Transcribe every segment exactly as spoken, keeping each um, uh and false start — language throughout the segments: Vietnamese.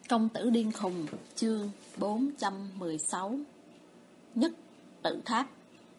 Công tử điên khùng, chương bốn trăm mười sáu. Nhất tự tháp.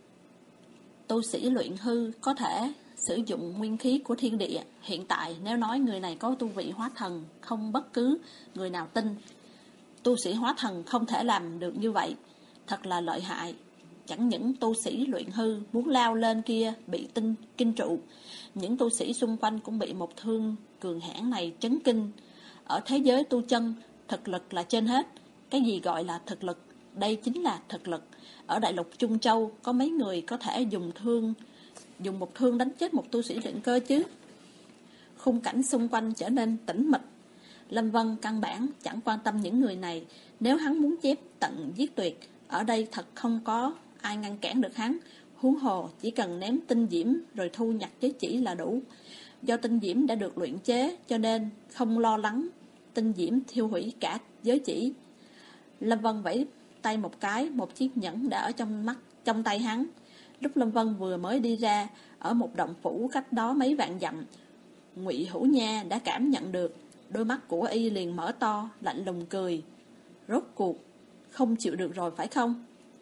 Tu sĩ luyện hư có thể sử dụng nguyên khí của thiên địa. Hiện tại nếu nói người này có tu vị hóa thần, không bất cứ người nào tin. Tu sĩ hóa thần không thể làm được như vậy, thật là lợi hại. Chẳng những tu sĩ luyện hư muốn lao lên kia bị tinh kinh trụ, những tu sĩ xung quanh cũng bị một thương cường hãn này chấn kinh. Ở thế giới tu chân, thực lực là trên hết. Cái gì gọi là thực lực? Đây chính là thực lực. Ở đại lục Trung Châu có mấy người có thể dùng thương Dùng một thương đánh chết một tu sĩ luyện cơ chứ? Khung cảnh xung quanh trở nên tĩnh mịch. Lâm Vân căn bản chẳng quan tâm những người này. Nếu hắn muốn chém tận giết tuyệt, ở đây thật không có ai ngăn cản được hắn. Huống hồ chỉ cần ném tinh diễm rồi thu nhặt giới chỉ là đủ. Do tinh diễm đã được luyện chế cho nên không lo lắng tinh diễm thiêu hủy cả giới chỉ. Lâm Vân vẫy tay một cái, một chiếc nhẫn đã ở trong mắt trong tay hắn. Lúc Lâm Vân vừa mới đi ra, ở một động phủ cách đó mấy vạn dặm, Ngụy Hữu Nha đã cảm nhận được. Đôi mắt của y liền mở to, lạnh lùng cười. Rốt cuộc không chịu được rồi phải không?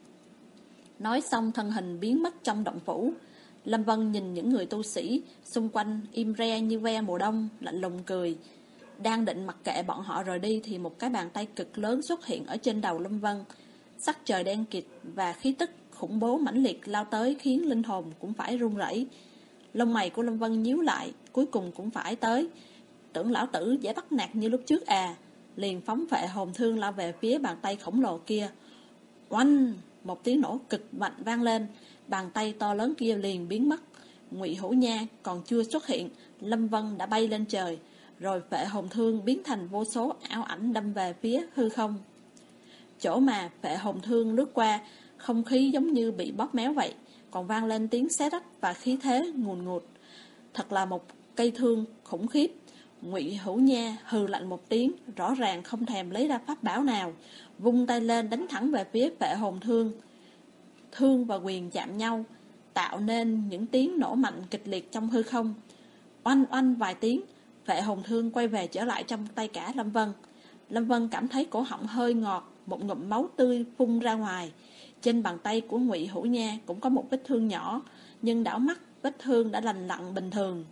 Nói xong thân hình biến mất trong động phủ. Lâm Vân nhìn những người tu sĩ xung quanh im re như ve mùa đông, lạnh lùng cười. Đang định mặc kệ bọn họ rời đi thì một cái bàn tay cực lớn xuất hiện ở trên đầu Lâm Vân. Sắc trời đen kịt và khí tức khủng bố mãnh liệt lao tới khiến linh hồn cũng phải run rẩy. Lông mày của Lâm Vân nhíu lại, cuối cùng cũng phải tới. Tưởng lão tử dễ bắt nạt như lúc trước à? Liền phóng phệ hồn thương lao về phía bàn tay khổng lồ kia. Oanh! Một tiếng nổ cực mạnh vang lên, bàn tay to lớn kia liền biến mất. Ngụy Hữu Nha còn chưa xuất hiện, Lâm Vân đã bay lên trời, rồi phệ hồn thương biến thành vô số ảo ảnh đâm về phía hư không. Chỗ mà phệ hồn thương lướt qua, không khí giống như bị bóp méo vậy, còn vang lên tiếng xé rách và khí thế ngùn ngụt. Thật là một cây thương khủng khiếp. Ngụy Hữu Nha hừ lạnh một tiếng, rõ ràng không thèm lấy ra pháp bảo nào, vung tay lên đánh thẳng về phía phệ hồn thương. Thương và quyền chạm nhau, tạo nên những tiếng nổ mạnh kịch liệt trong hư không. Oanh oanh vài tiếng, phệ hồn thương quay về trở lại trong tay cả Lâm Vân. Lâm Vân cảm thấy cổ họng hơi ngọt, một ngụm máu tươi phun ra ngoài. Trên bàn tay của Ngụy Hữu Nha cũng có một vết thương nhỏ, nhưng đảo mắt vết thương đã lành lặn bình thường.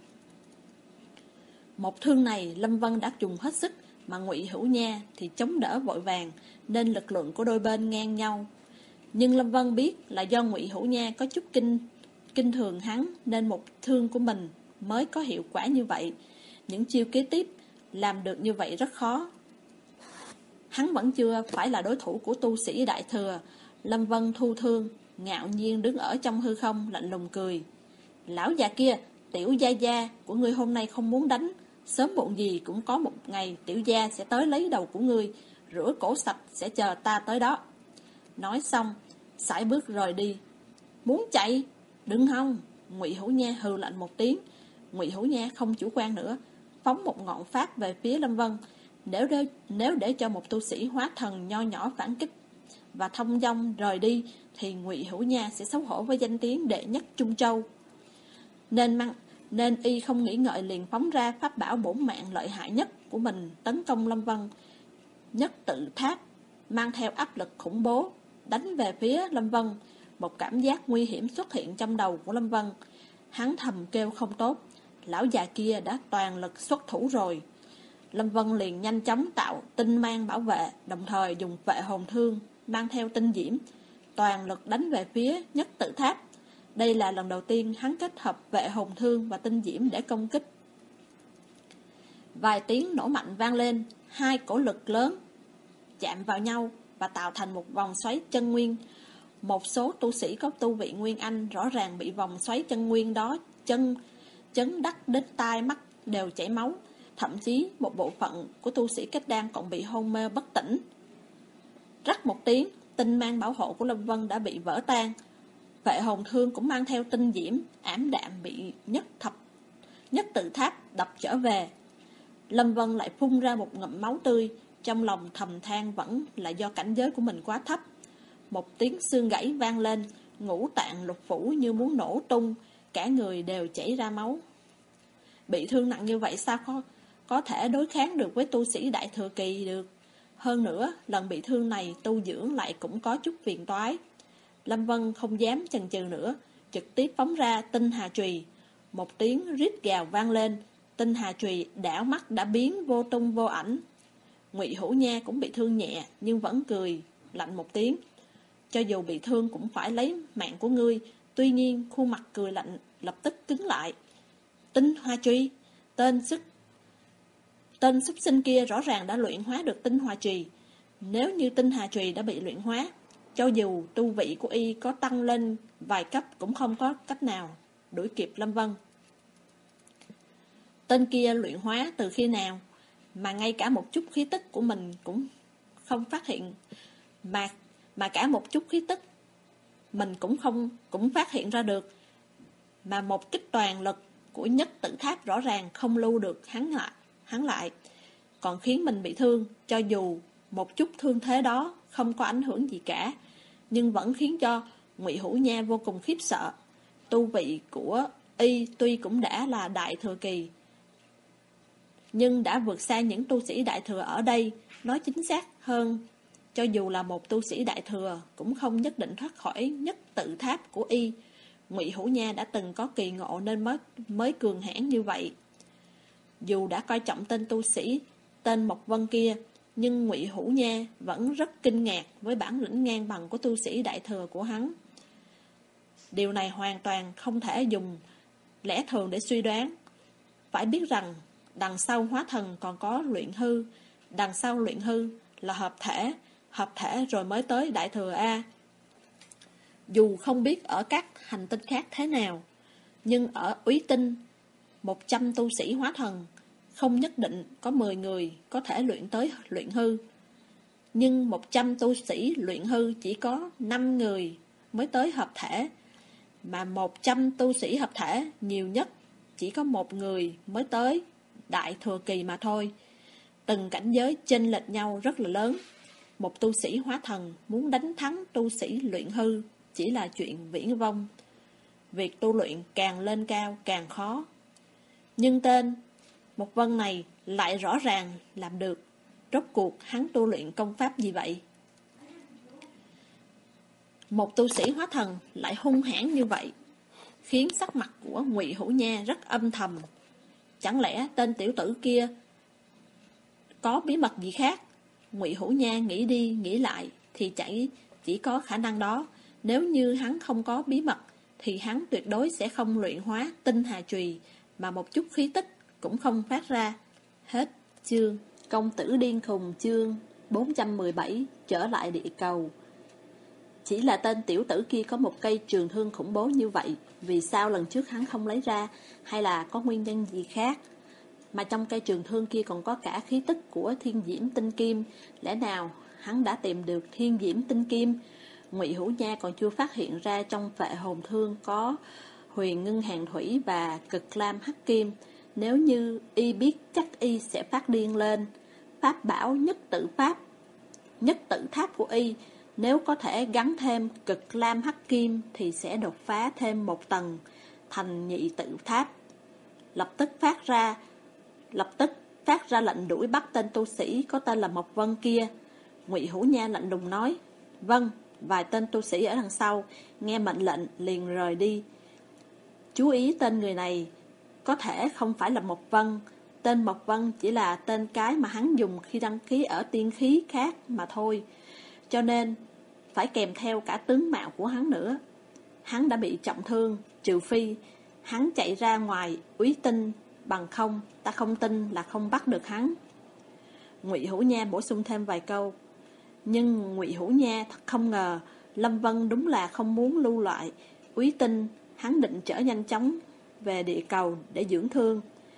Một thương này Lâm Vân đã dùng hết sức, mà Ngụy Hữu Nha thì chống đỡ vội vàng, nên lực lượng của đôi bên ngang nhau. Nhưng Lâm Vân biết là do Ngụy Hữu Nha có chút kinh kinh thường hắn, nên một thương của mình mới có hiệu quả như vậy. Những chiêu kế tiếp làm được như vậy rất khó. Hắn vẫn chưa phải là đối thủ của tu sĩ đại thừa. Lâm Vân thu thương, ngạo nhiên đứng ở trong hư không, lạnh lùng cười. Lão già kia, tiểu gia gia của ngươi hôm nay không muốn đánh, sớm muộn gì cũng có một ngày tiểu gia sẽ tới lấy đầu của ngươi, rửa cổ sạch sẽ chờ ta tới đó. Nói xong, sải bước rời đi. Muốn chạy? Đừng hòng. Ngụy Hữu Nha hừ lạnh một tiếng. Ngụy Hữu Nha không chủ quan nữa, phóng một ngọn pháp về phía Lâm Vân. Nếu để, nếu để cho một tu sĩ hóa thần nho nhỏ phản kích và thông dong rời đi, thì Ngụy Hữu Nha sẽ xấu hổ với danh tiếng đệ nhất Trung Châu. Nên mang, nên y không nghĩ ngợi liền phóng ra pháp bảo bổn mạng lợi hại nhất của mình tấn công Lâm Vân. Nhất tự tháp mang theo áp lực khủng bố đánh về phía Lâm Vân. Một cảm giác nguy hiểm xuất hiện trong đầu của Lâm Vân. Hắn thầm kêu không tốt, lão già kia đã toàn lực xuất thủ rồi. Lâm Vân liền nhanh chóng tạo tinh mang bảo vệ, đồng thời dùng phệ hồn thương mang theo tinh diễm, toàn lực đánh về phía nhất tự tháp. Đây là lần đầu tiên hắn kết hợp phệ hồn thương và tinh diễm để công kích. Vài tiếng nổ mạnh vang lên, hai cổ lực lớn chạm vào nhau và tạo thành một vòng xoáy chân nguyên. Một số tu sĩ có tu vị Nguyên Anh rõ ràng bị vòng xoáy chân nguyên đó chân chấn đắc đến tai mắt đều chảy máu. Thậm chí một bộ phận của tu sĩ kết đan còn bị hôn mê bất tỉnh. Rắc một tiếng, tinh mang bảo hộ của Lâm Vân đã bị vỡ tan. Phệ hồn thương cũng mang theo tinh diễm, ảm đạm bị nhất thập nhất tự tháp đập trở về. Lâm Vân lại phun ra một ngụm máu tươi, trong lòng thầm than vẫn là do cảnh giới của mình quá thấp. Một tiếng xương gãy vang lên, ngũ tạng lục phủ như muốn nổ tung, cả người đều chảy ra máu. Bị thương nặng như vậy sao có, có thể đối kháng được với tu sĩ đại thừa kỳ được? Hơn nữa, lần bị thương này tu dưỡng lại cũng có chút phiền toái. Lâm Vân không dám chần chừ nữa, trực tiếp phóng ra tinh hà trùy. Một tiếng rít gào vang lên, tinh hà trùy đảo mắt đã biến vô tung vô ảnh. Ngụy Hữu Nha cũng bị thương nhẹ, nhưng vẫn cười lạnh một tiếng. Cho dù bị thương cũng phải lấy mạng của ngươi. Tuy nhiên khuôn mặt cười lạnh lập tức cứng lại. Tinh hoa trùy, tên sức Tên súc sinh kia rõ ràng đã luyện hóa được tinh hoa trùy. Nếu như tinh hà trùy đã bị luyện hóa, cho dù tu vị của y có tăng lên vài cấp cũng không có cách nào đuổi kịp Lâm Vân. Tên kia luyện hóa từ khi nào mà ngay cả một chút khí tức của mình cũng không phát hiện, mà mà cả một chút khí tức mình cũng không cũng phát hiện ra được, mà một kích toàn lực của nhất tự tháp rõ ràng không lưu được hắn lại, hắn lại, còn khiến mình bị thương. Cho dù một chút thương thế đó không có ảnh hưởng gì cả, nhưng vẫn khiến cho Ngụy Hữu Nha vô cùng khiếp sợ. Tu vị của y tuy cũng đã là đại thừa kỳ, nhưng đã vượt xa những tu sĩ đại thừa ở đây. Nói chính xác hơn, cho dù là một tu sĩ đại thừa cũng không nhất định thoát khỏi nhất tự tháp của y. Ngụy Hữu Nha đã từng có kỳ ngộ nên mới, mới cường hãn như vậy. Dù đã coi trọng tên tu sĩ tên Mộc Vân kia, nhưng Ngụy Hữu Nha vẫn rất kinh ngạc với bản lĩnh ngang bằng của tu sĩ đại thừa của hắn. Điều này hoàn toàn không thể dùng lẽ thường để suy đoán. Phải biết rằng đằng sau hóa thần còn có luyện hư, đằng sau luyện hư là hợp thể, hợp thể rồi mới tới đại thừa A. Dù không biết ở các hành tinh khác thế nào, nhưng ở Úy Tinh, một trăm tu sĩ hóa thần không nhất định có mười người có thể luyện tới luyện hư. Nhưng một trăm tu sĩ luyện hư chỉ có năm người mới tới hợp thể, mà một trăm tu sĩ hợp thể nhiều nhất chỉ có một người mới tới đại thừa kỳ mà thôi. Từng cảnh giới chênh lệch nhau rất là lớn. Một tu sĩ hóa thần muốn đánh thắng tu sĩ luyện hư chỉ là chuyện viển vông. Việc tu luyện càng lên cao càng khó. Nhưng tên Mộc Vân này lại rõ ràng làm được. Rốt cuộc hắn tu luyện công pháp gì vậy? Một tu sĩ hóa thần lại hung hãn như vậy, khiến sắc mặt của Ngụy Hữu Nha rất âm thầm. Chẳng lẽ tên tiểu tử kia có bí mật gì khác? Ngụy Hữu Nha nghĩ đi nghĩ lại thì chỉ, chỉ có khả năng đó. Nếu như hắn không có bí mật thì hắn tuyệt đối sẽ không luyện hóa tinh hà trùy, mà một chút khí tức cũng không phát ra. Hết chương. Công tử điên khùng chương bốn trăm mười bảy. Trở lại địa cầu. Chỉ là tên tiểu tử kia có một cây trường thương khủng bố như vậy, vì sao lần trước hắn không lấy ra, hay là có nguyên nhân gì khác? Mà trong cây trường thương kia còn có cả khí tức của thiên diễm tinh kim. Lẽ nào hắn đã tìm được thiên diễm tinh kim? Ngụy Hữu Nha còn chưa phát hiện ra trong phệ hồn thương có huyền ngưng hàng thủy và cực lam hắc kim. Nếu như y biết chắc y sẽ phát điên lên. Pháp bảo nhất tự pháp, nhất tự tháp của y, nếu có thể gắn thêm cực lam hắc kim thì sẽ đột phá thêm một tầng thành nhị tự tháp. Lập tức phát ra Lập tức phát ra lệnh đuổi bắt tên tu sĩ có tên là Mộc Vân kia. Ngụy Hữu Nha lạnh lùng nói: Vâng. Vài tên tu sĩ ở đằng sau nghe mệnh lệnh liền rời đi. Chú ý tên người này có thể không phải là Mộc Vân. Tên Mộc Vân chỉ là tên cái mà hắn dùng khi đăng ký ở tiên khí khác mà thôi, cho nên phải kèm theo cả tướng mạo của hắn nữa. Hắn đã bị trọng thương, trừ phi hắn chạy ra ngoài Úy Tinh, bằng không ta không tin là không bắt được hắn. Ngụy Hữu Nha bổ sung thêm vài câu. Nhưng Ngụy Hữu Nha thật không ngờ Lâm Vân đúng là không muốn lưu lại Úy Tinh. Hắn định trở nhanh chóng về địa cầu để dưỡng thương.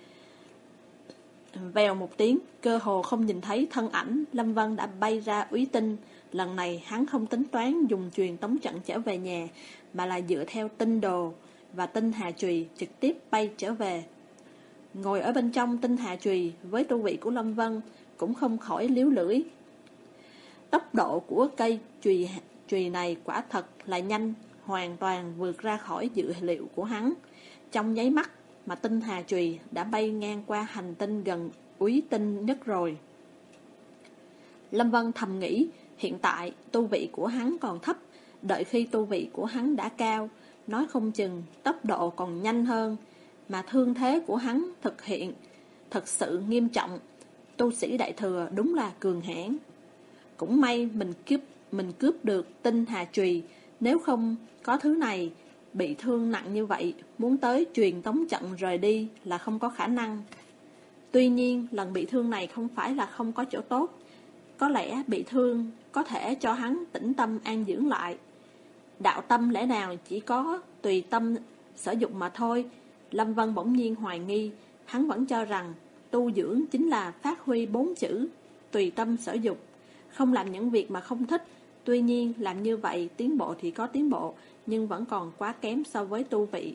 Vèo một tiếng, cơ hồ không nhìn thấy thân ảnh Lâm Vân đã bay ra Úy Tinh. Lần này hắn không tính toán dùng truyền tống trận trở về nhà, mà là dựa theo tinh đồ và tinh hà chùy trực tiếp bay trở về. Ngồi ở bên trong tinh hà chùy với tu vị của Lâm Vân cũng không khỏi liếu lưỡi. Tốc độ của cây chùy, chùy này quả thật là nhanh, hoàn toàn vượt ra khỏi dự liệu của hắn. Trong nháy mắt mà tinh hà chùy đã bay ngang qua hành tinh gần Úy Tinh nhất rồi. Lâm Vân thầm nghĩ, hiện tại tu vị của hắn còn thấp, đợi khi tu vị của hắn đã cao, nói không chừng tốc độ còn nhanh hơn, mà thương thế của hắn thực hiện thật sự nghiêm trọng. Tu sĩ đại thừa đúng là cường hãn. Cũng may mình cướp mình cướp được tinh hà chùy, nếu không có thứ này, bị thương nặng như vậy, muốn tới truyền tống trận rời đi là không có khả năng. Tuy nhiên, lần bị thương này không phải là không có chỗ tốt. Có lẽ bị thương có thể cho hắn tĩnh tâm an dưỡng lại. Đạo tâm lẽ nào chỉ có tùy tâm sở dụng mà thôi. Lâm Vân bỗng nhiên hoài nghi, hắn vẫn cho rằng tu dưỡng chính là phát huy bốn chữ tùy tâm sở dục, không làm những việc mà không thích. Tuy nhiên, làm như vậy tiến bộ thì có tiến bộ, nhưng vẫn còn quá kém so với tu vị.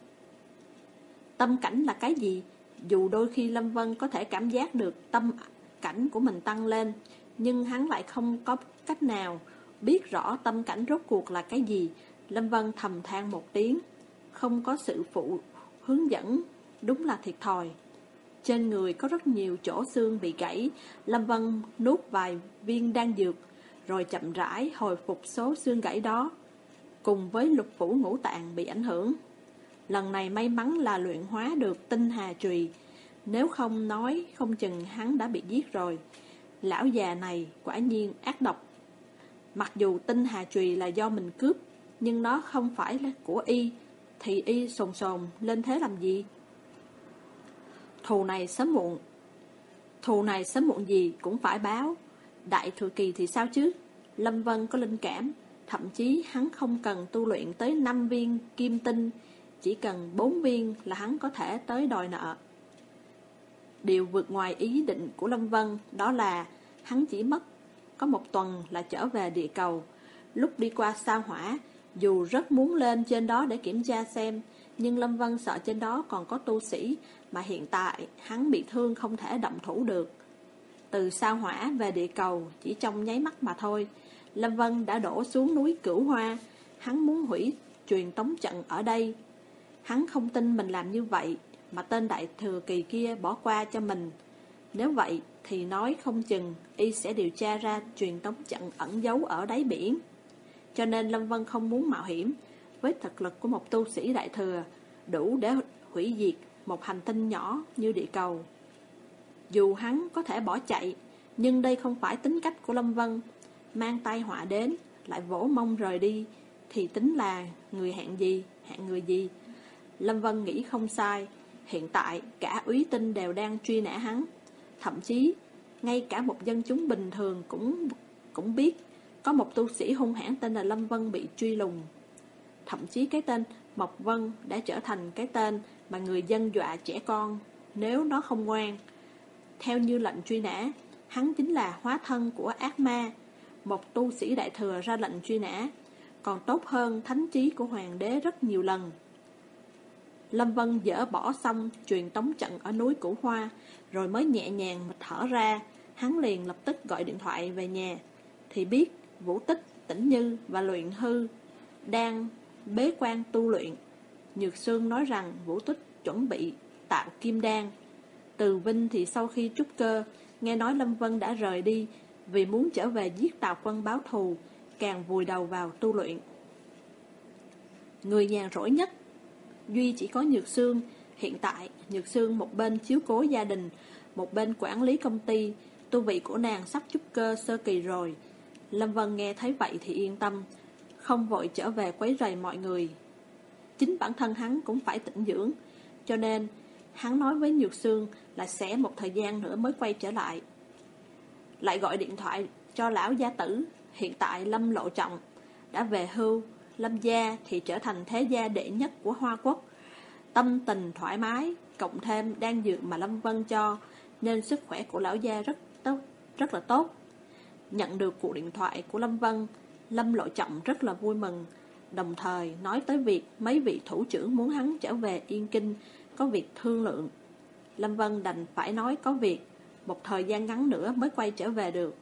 Tâm cảnh là cái gì? Dù đôi khi Lâm Vân có thể cảm giác được tâm cảnh của mình tăng lên, nhưng hắn lại không có cách nào biết rõ tâm cảnh rốt cuộc là cái gì. Lâm Vân thầm than một tiếng, không có sự phụ hướng dẫn, đúng là thiệt thòi. Trên người có rất nhiều chỗ xương bị gãy, Lâm Vân nuốt vài viên đan dược, rồi chậm rãi hồi phục số xương gãy đó, cùng với lục phủ ngũ tạng bị ảnh hưởng. Lần này may mắn là luyện hóa được tinh hà chùy, nếu không nói không chừng hắn đã bị giết rồi. Lão già này quả nhiên ác độc. Mặc dù tinh hà chùy là do mình cướp, nhưng nó không phải là của y, thì y sồn sồn lên thế làm gì? Thù này sớm muộn Thù này sớm muộn gì cũng phải báo. Đại thừa kỳ thì sao chứ? Lâm Vân có linh cảm, thậm chí hắn không cần tu luyện tới năm viên kim tinh, chỉ cần bốn viên là hắn có thể tới đòi nợ. Điều vượt ngoài ý định của Lâm Vân đó là hắn chỉ mất có một tuần là trở về địa cầu. Lúc đi qua sao hỏa, dù rất muốn lên trên đó để kiểm tra xem, nhưng Lâm Vân sợ trên đó còn có tu sĩ, mà hiện tại hắn bị thương không thể động thủ được. Từ sao hỏa về địa cầu chỉ trong nháy mắt mà thôi, Lâm Vân đã đổ xuống núi Cửu Hoa. Hắn muốn hủy truyền tống trận ở đây. Hắn không tin mình làm như vậy mà tên đại thừa kỳ kia bỏ qua cho mình. Nếu vậy thì nói không chừng y sẽ điều tra ra truyền tống trận ẩn giấu ở đáy biển. Cho nên Lâm Vân không muốn mạo hiểm. Với thực lực của một tu sĩ đại thừa, đủ để hủy diệt một hành tinh nhỏ như địa cầu. Dù hắn có thể bỏ chạy, nhưng đây không phải tính cách của Lâm Vân. Mang tai họa đến lại vỗ mông rời đi thì tính là người hạng gì, hạng người gì? Lâm Vân nghĩ không sai. Hiện tại cả úy tinh đều đang truy nã hắn. Thậm chí ngay cả một dân chúng bình thường cũng cũng biết có một tu sĩ hung hãn tên là Lâm Vân bị truy lùng. Thậm chí cái tên Mộc Vân đã trở thành cái tên mà người dân dọa trẻ con nếu nó không ngoan. Theo như lệnh truy nã, hắn chính là hóa thân của ác ma. Một tu sĩ đại thừa ra lệnh truy nã còn tốt hơn thánh trí của hoàng đế rất nhiều lần. Lâm Vân dỡ bỏ xong truyền tống trận ở núi Cửu Hoa, rồi mới nhẹ nhàng mà thở ra. Hắn liền lập tức gọi điện thoại về nhà, thì biết Vũ Tích, Tĩnh Như và Luyện Hư đang bế quan tu luyện. Nhược Sương nói rằng Vũ Tích chuẩn bị tạo kim đan. Từ Vinh thì sau khi trúc cơ, nghe nói Lâm Vân đã rời đi vì muốn trở về giết Tào Quân báo thù, càng vùi đầu vào tu luyện. Người nhàn rỗi nhất duy chỉ có Nhược Sương. Hiện tại Nhược Sương một bên chiếu cố gia đình, một bên quản lý công ty. Tu vị của nàng sắp trúc cơ sơ kỳ rồi. Lâm Vân nghe thấy vậy thì yên tâm, không vội trở về quấy rầy mọi người. Chính bản thân hắn cũng phải tĩnh dưỡng, cho nên hắn nói với Nhược Sương là sẽ một thời gian nữa mới quay trở lại. Lại gọi điện thoại cho lão gia tử. Hiện tại Lâm Lộ Trọng đã về hưu, Lâm gia thì trở thành thế gia đệ nhất của Hoa Quốc. Tâm tình thoải mái, cộng thêm đan dược mà Lâm Vân cho, nên sức khỏe của lão gia rất tốt, rất là tốt. Nhận được cuộc điện thoại của Lâm Vân, Lâm Lộ Trọng rất là vui mừng, đồng thời nói tới việc mấy vị thủ trưởng muốn hắn trở về Yên Kinh, có việc thương lượng. Lâm Vân đành phải nói có việc, một thời gian ngắn nữa mới quay trở về được.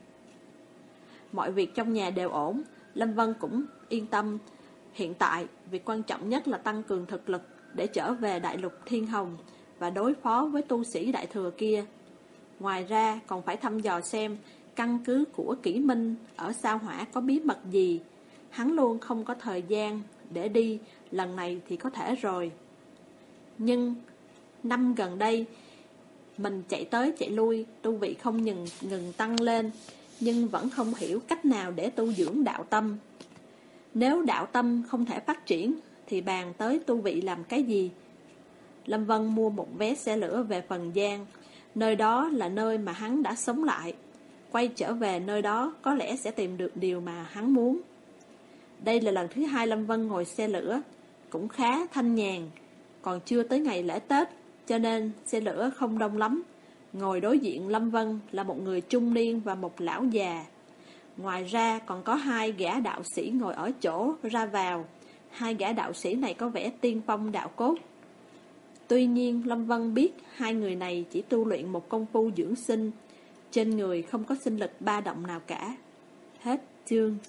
Mọi việc trong nhà đều ổn, Lâm Vân cũng yên tâm. Hiện tại, việc quan trọng nhất là tăng cường thực lực để trở về đại lục Thiên Hồng và đối phó với tu sĩ đại thừa kia. Ngoài ra còn phải thăm dò xem căn cứ của Kỷ Minh ở sao Hỏa có bí mật gì. Hắn luôn không có thời gian để đi, lần này thì có thể rồi. Nhưng năm gần đây, mình chạy tới chạy lui, tu vị không ngừng, ngừng tăng lên, nhưng vẫn không hiểu cách nào để tu dưỡng đạo tâm. Nếu đạo tâm không thể phát triển, thì bàn tới tu vị làm cái gì? Lâm Vân mua một vé xe lửa về Phần Giang. Nơi đó là nơi mà hắn đã sống lại. Quay trở về nơi đó có lẽ sẽ tìm được điều mà hắn muốn. Đây là lần thứ hai Lâm Vân ngồi xe lửa, cũng khá thanh nhàn. Còn chưa tới ngày lễ Tết, cho nên xe lửa không đông lắm. Ngồi đối diện Lâm Vân là một người trung niên và một lão già. Ngoài ra còn có hai gã đạo sĩ ngồi ở chỗ ra vào. Hai gã đạo sĩ này có vẻ tiên phong đạo cốt. Tuy nhiên Lâm Vân biết hai người này chỉ tu luyện một công phu dưỡng sinh, trên người không có sinh lực ba động nào cả. Hết chương.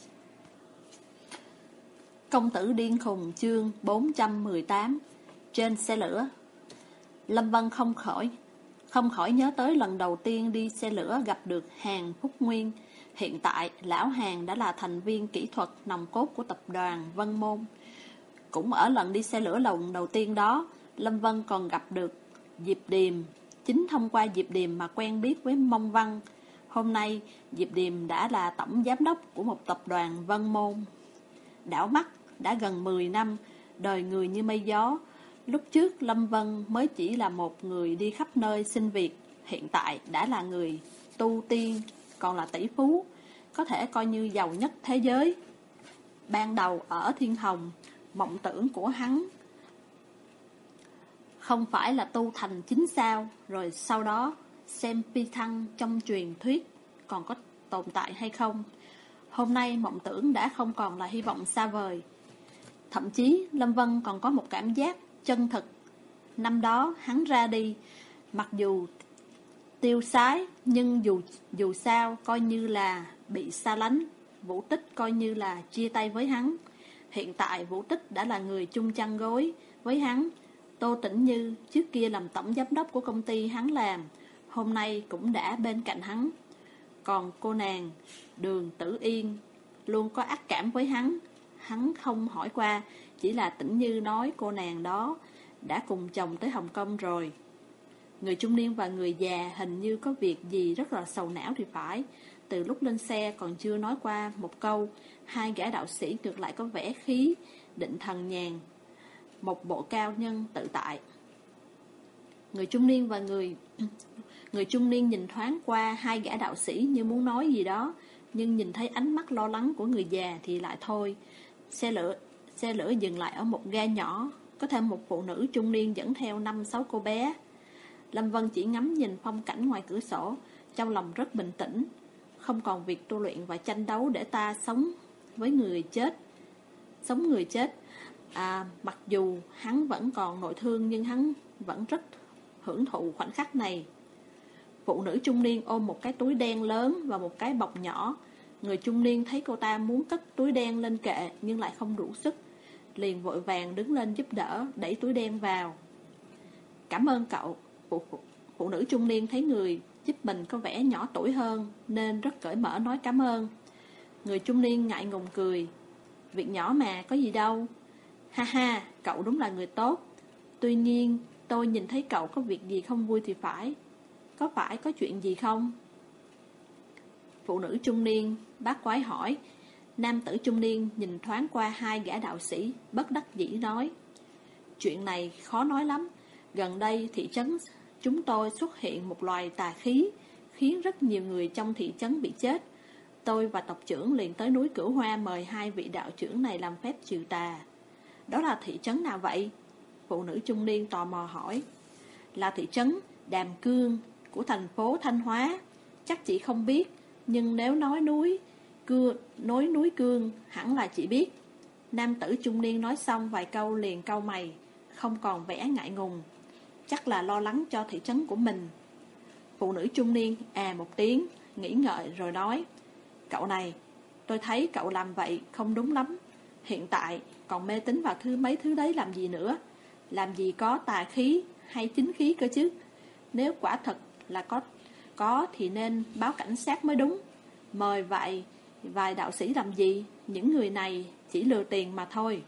Công tử điên khùng chương bốn trăm mười tám. Trên xe lửa. Lâm Vân không khỏi Không khỏi nhớ tới lần đầu tiên đi xe lửa gặp được Hàn Phúc Nguyên. Hiện tại lão Hàn đã là thành viên kỹ thuật nòng cốt của tập đoàn Vân Môn. Cũng ở lần đi xe lửa lần đầu tiên đó, Lâm Vân còn gặp được Diệp Điềm. Chính thông qua Diệp Điềm mà quen biết với Mông Văn. Hôm nay Diệp Điềm đã là tổng giám đốc của một tập đoàn Vân Môn. Đảo mắt đã gần mười năm, đời người như mây gió. Lúc trước Lâm Vân mới chỉ là một người đi khắp nơi xin việc, hiện tại đã là người tu tiên, còn là tỷ phú, có thể coi như giàu nhất thế giới. Ban đầu ở Thiên Hồng, mộng tưởng của hắn không phải là tu thành chính sao, rồi sau đó xem phi thăng trong truyền thuyết còn có tồn tại hay không. Hôm nay mộng tưởng đã không còn là hy vọng xa vời. Thậm chí Lâm Vân còn có một cảm giác chân thực. Năm đó hắn ra đi, mặc dù tiêu sái, nhưng dù dù sao coi như là bị xa lánh. Vũ Tích coi như là chia tay với hắn. Hiện tại Vũ Tích đã là người chung chăn gối với hắn. Tô Tĩnh Như trước kia làm tổng giám đốc của công ty hắn làm, hôm nay cũng đã bên cạnh hắn. Còn cô nàng Đường Tử Yên luôn có ác cảm với hắn. Hắn không hỏi qua, chỉ là Tĩnh Như nói cô nàng đó đã cùng chồng tới Hồng Kông rồi. Người trung niên và người già hình như có việc gì rất là sầu não thì phải. Từ lúc lên xe còn chưa nói qua một câu, hai gã đạo sĩ ngược lại có vẻ khí định thần nhàn, một bộ cao nhân tự tại. Người trung niên và người Người trung niên nhìn thoáng qua hai gã đạo sĩ như muốn nói gì đó, nhưng nhìn thấy ánh mắt lo lắng của người già thì lại thôi. Xe lửa Xe lửa dừng lại ở một ga nhỏ, có thêm một phụ nữ trung niên dẫn theo năm sáu cô bé. Lâm Vân chỉ ngắm nhìn phong cảnh ngoài cửa sổ, trong lòng rất bình tĩnh. Không còn việc tu luyện và tranh đấu để ta sống với người chết. Sống người chết. À, mặc dù hắn vẫn còn nội thương, nhưng hắn vẫn rất hưởng thụ khoảnh khắc này. Phụ nữ trung niên ôm một cái túi đen lớn và một cái bọc nhỏ. Người trung niên thấy cô ta muốn cất túi đen lên kệ nhưng lại không đủ sức, liền vội vàng đứng lên giúp đỡ, đẩy túi đen vào. Cảm ơn cậu. Phụ, phụ, phụ nữ trung niên thấy người giúp mình có vẻ nhỏ tuổi hơn nên rất cởi mở nói cảm ơn. Người trung niên ngại ngùng cười. Việc nhỏ mà, có gì đâu. Ha ha, cậu đúng là người tốt. Tuy nhiên tôi nhìn thấy cậu có việc gì không vui thì phải. Có phải có chuyện gì không? Phụ nữ trung niên bác quái hỏi. Nam tử trung niên nhìn thoáng qua hai gã đạo sĩ, bất đắc dĩ nói. Chuyện này khó nói lắm. Gần đây thị trấn chúng tôi xuất hiện một loài tà khí, khiến rất nhiều người trong thị trấn bị chết. Tôi và tộc trưởng liền tới núi Cửu Hoa mời hai vị đạo trưởng này làm phép trừ tà. Đó là thị trấn nào vậy? Phụ nữ trung niên tò mò hỏi. Là thị trấn Đàm Cương của thành phố Thanh Hóa. Chắc chị không biết, nhưng nếu nói núi Cưa, nối núi Cương hẳn là chị biết. Nam tử trung niên nói xong vài câu liền cau mày, không còn vẻ ngại ngùng. Chắc là lo lắng cho thị trấn của mình. Phụ nữ trung niên à một tiếng, nghĩ ngợi rồi nói. Cậu này, tôi thấy cậu làm vậy không đúng lắm. Hiện tại còn mê tín vào thứ mấy thứ đấy làm gì nữa. Làm gì có tà khí hay chính khí cơ chứ. Nếu quả thật là có có thì nên báo cảnh sát mới đúng. Mời vậy vài đạo sĩ làm gì? Những người này chỉ lừa tiền mà thôi.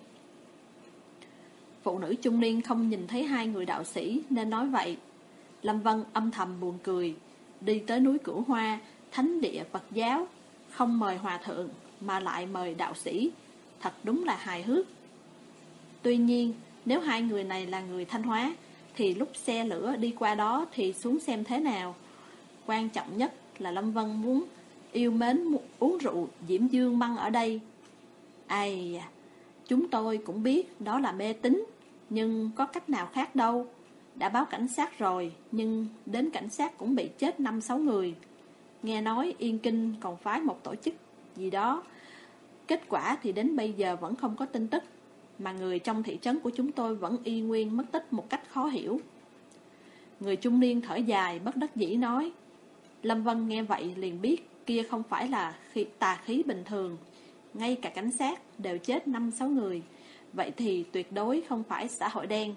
Phụ nữ trung niên không nhìn thấy hai người đạo sĩ nên nói vậy. Lâm Vân âm thầm buồn cười. Đi tới núi Cửu Hoa, thánh địa Phật giáo, không mời hòa thượng mà lại mời đạo sĩ, thật đúng là hài hước. Tuy nhiên, nếu hai người này là người Thanh Hóa, thì lúc xe lửa đi qua đó thì xuống xem thế nào. Quan trọng nhất là Lâm Vân muốn yêu mến uống rượu diễm dương măng ở đây. Ai, chúng tôi cũng biết đó là mê tín, nhưng có cách nào khác đâu. Đã báo cảnh sát rồi, nhưng đến cảnh sát cũng bị chết năm sáu người. Nghe nói Yên Kinh còn phái một tổ chức gì đó. Kết quả thì đến bây giờ vẫn không có tin tức, mà người trong thị trấn của chúng tôi vẫn y nguyên mất tích một cách khó hiểu. Người trung niên thở dài bất đắc dĩ nói. Lâm Vân nghe vậy liền biết kia không phải là khí, tà khí bình thường. Ngay cả cảnh sát đều chết năm sáu người, vậy thì tuyệt đối không phải xã hội đen.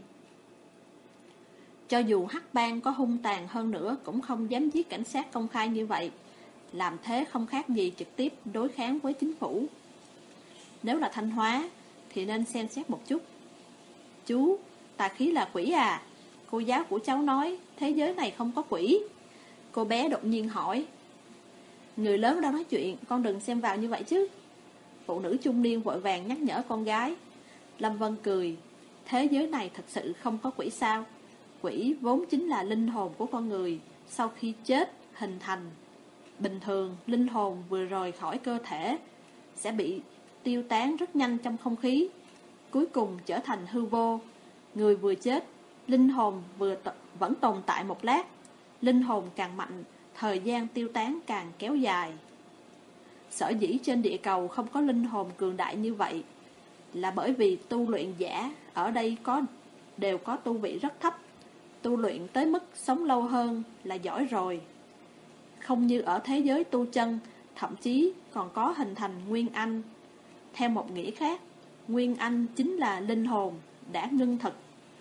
Cho dù hắc bang có hung tàn hơn nữa cũng không dám giết cảnh sát công khai như vậy. Làm thế không khác gì trực tiếp đối kháng với chính phủ. Nếu là Thanh Hóa thì nên xem xét một chút. Chú, tà khí là quỷ à? Cô giáo của cháu nói thế giới này không có quỷ. Cô bé đột nhiên hỏi. Người lớn đang nói chuyện, con đừng xem vào như vậy chứ. Phụ nữ trung niên vội vàng nhắc nhở con gái. Lâm Vân cười. Thế giới này thật sự không có quỷ sao? Quỷ vốn chính là linh hồn của con người sau khi chết hình thành. Bình thường, linh hồn vừa rời khỏi cơ thể sẽ bị tiêu tán rất nhanh trong không khí, cuối cùng trở thành hư vô. Người vừa chết, linh hồn vừa t- vẫn tồn tại một lát. Linh hồn càng mạnh, thời gian tiêu tán càng kéo dài. Sở dĩ trên địa cầu không có linh hồn cường đại như vậy là bởi vì tu luyện giả ở đây có đều có tu vị rất thấp. Tu luyện tới mức sống lâu hơn là giỏi rồi. Không như ở thế giới tu chân, thậm chí còn có hình thành Nguyên Anh. Theo một nghĩa khác, Nguyên Anh chính là linh hồn đã ngưng thực.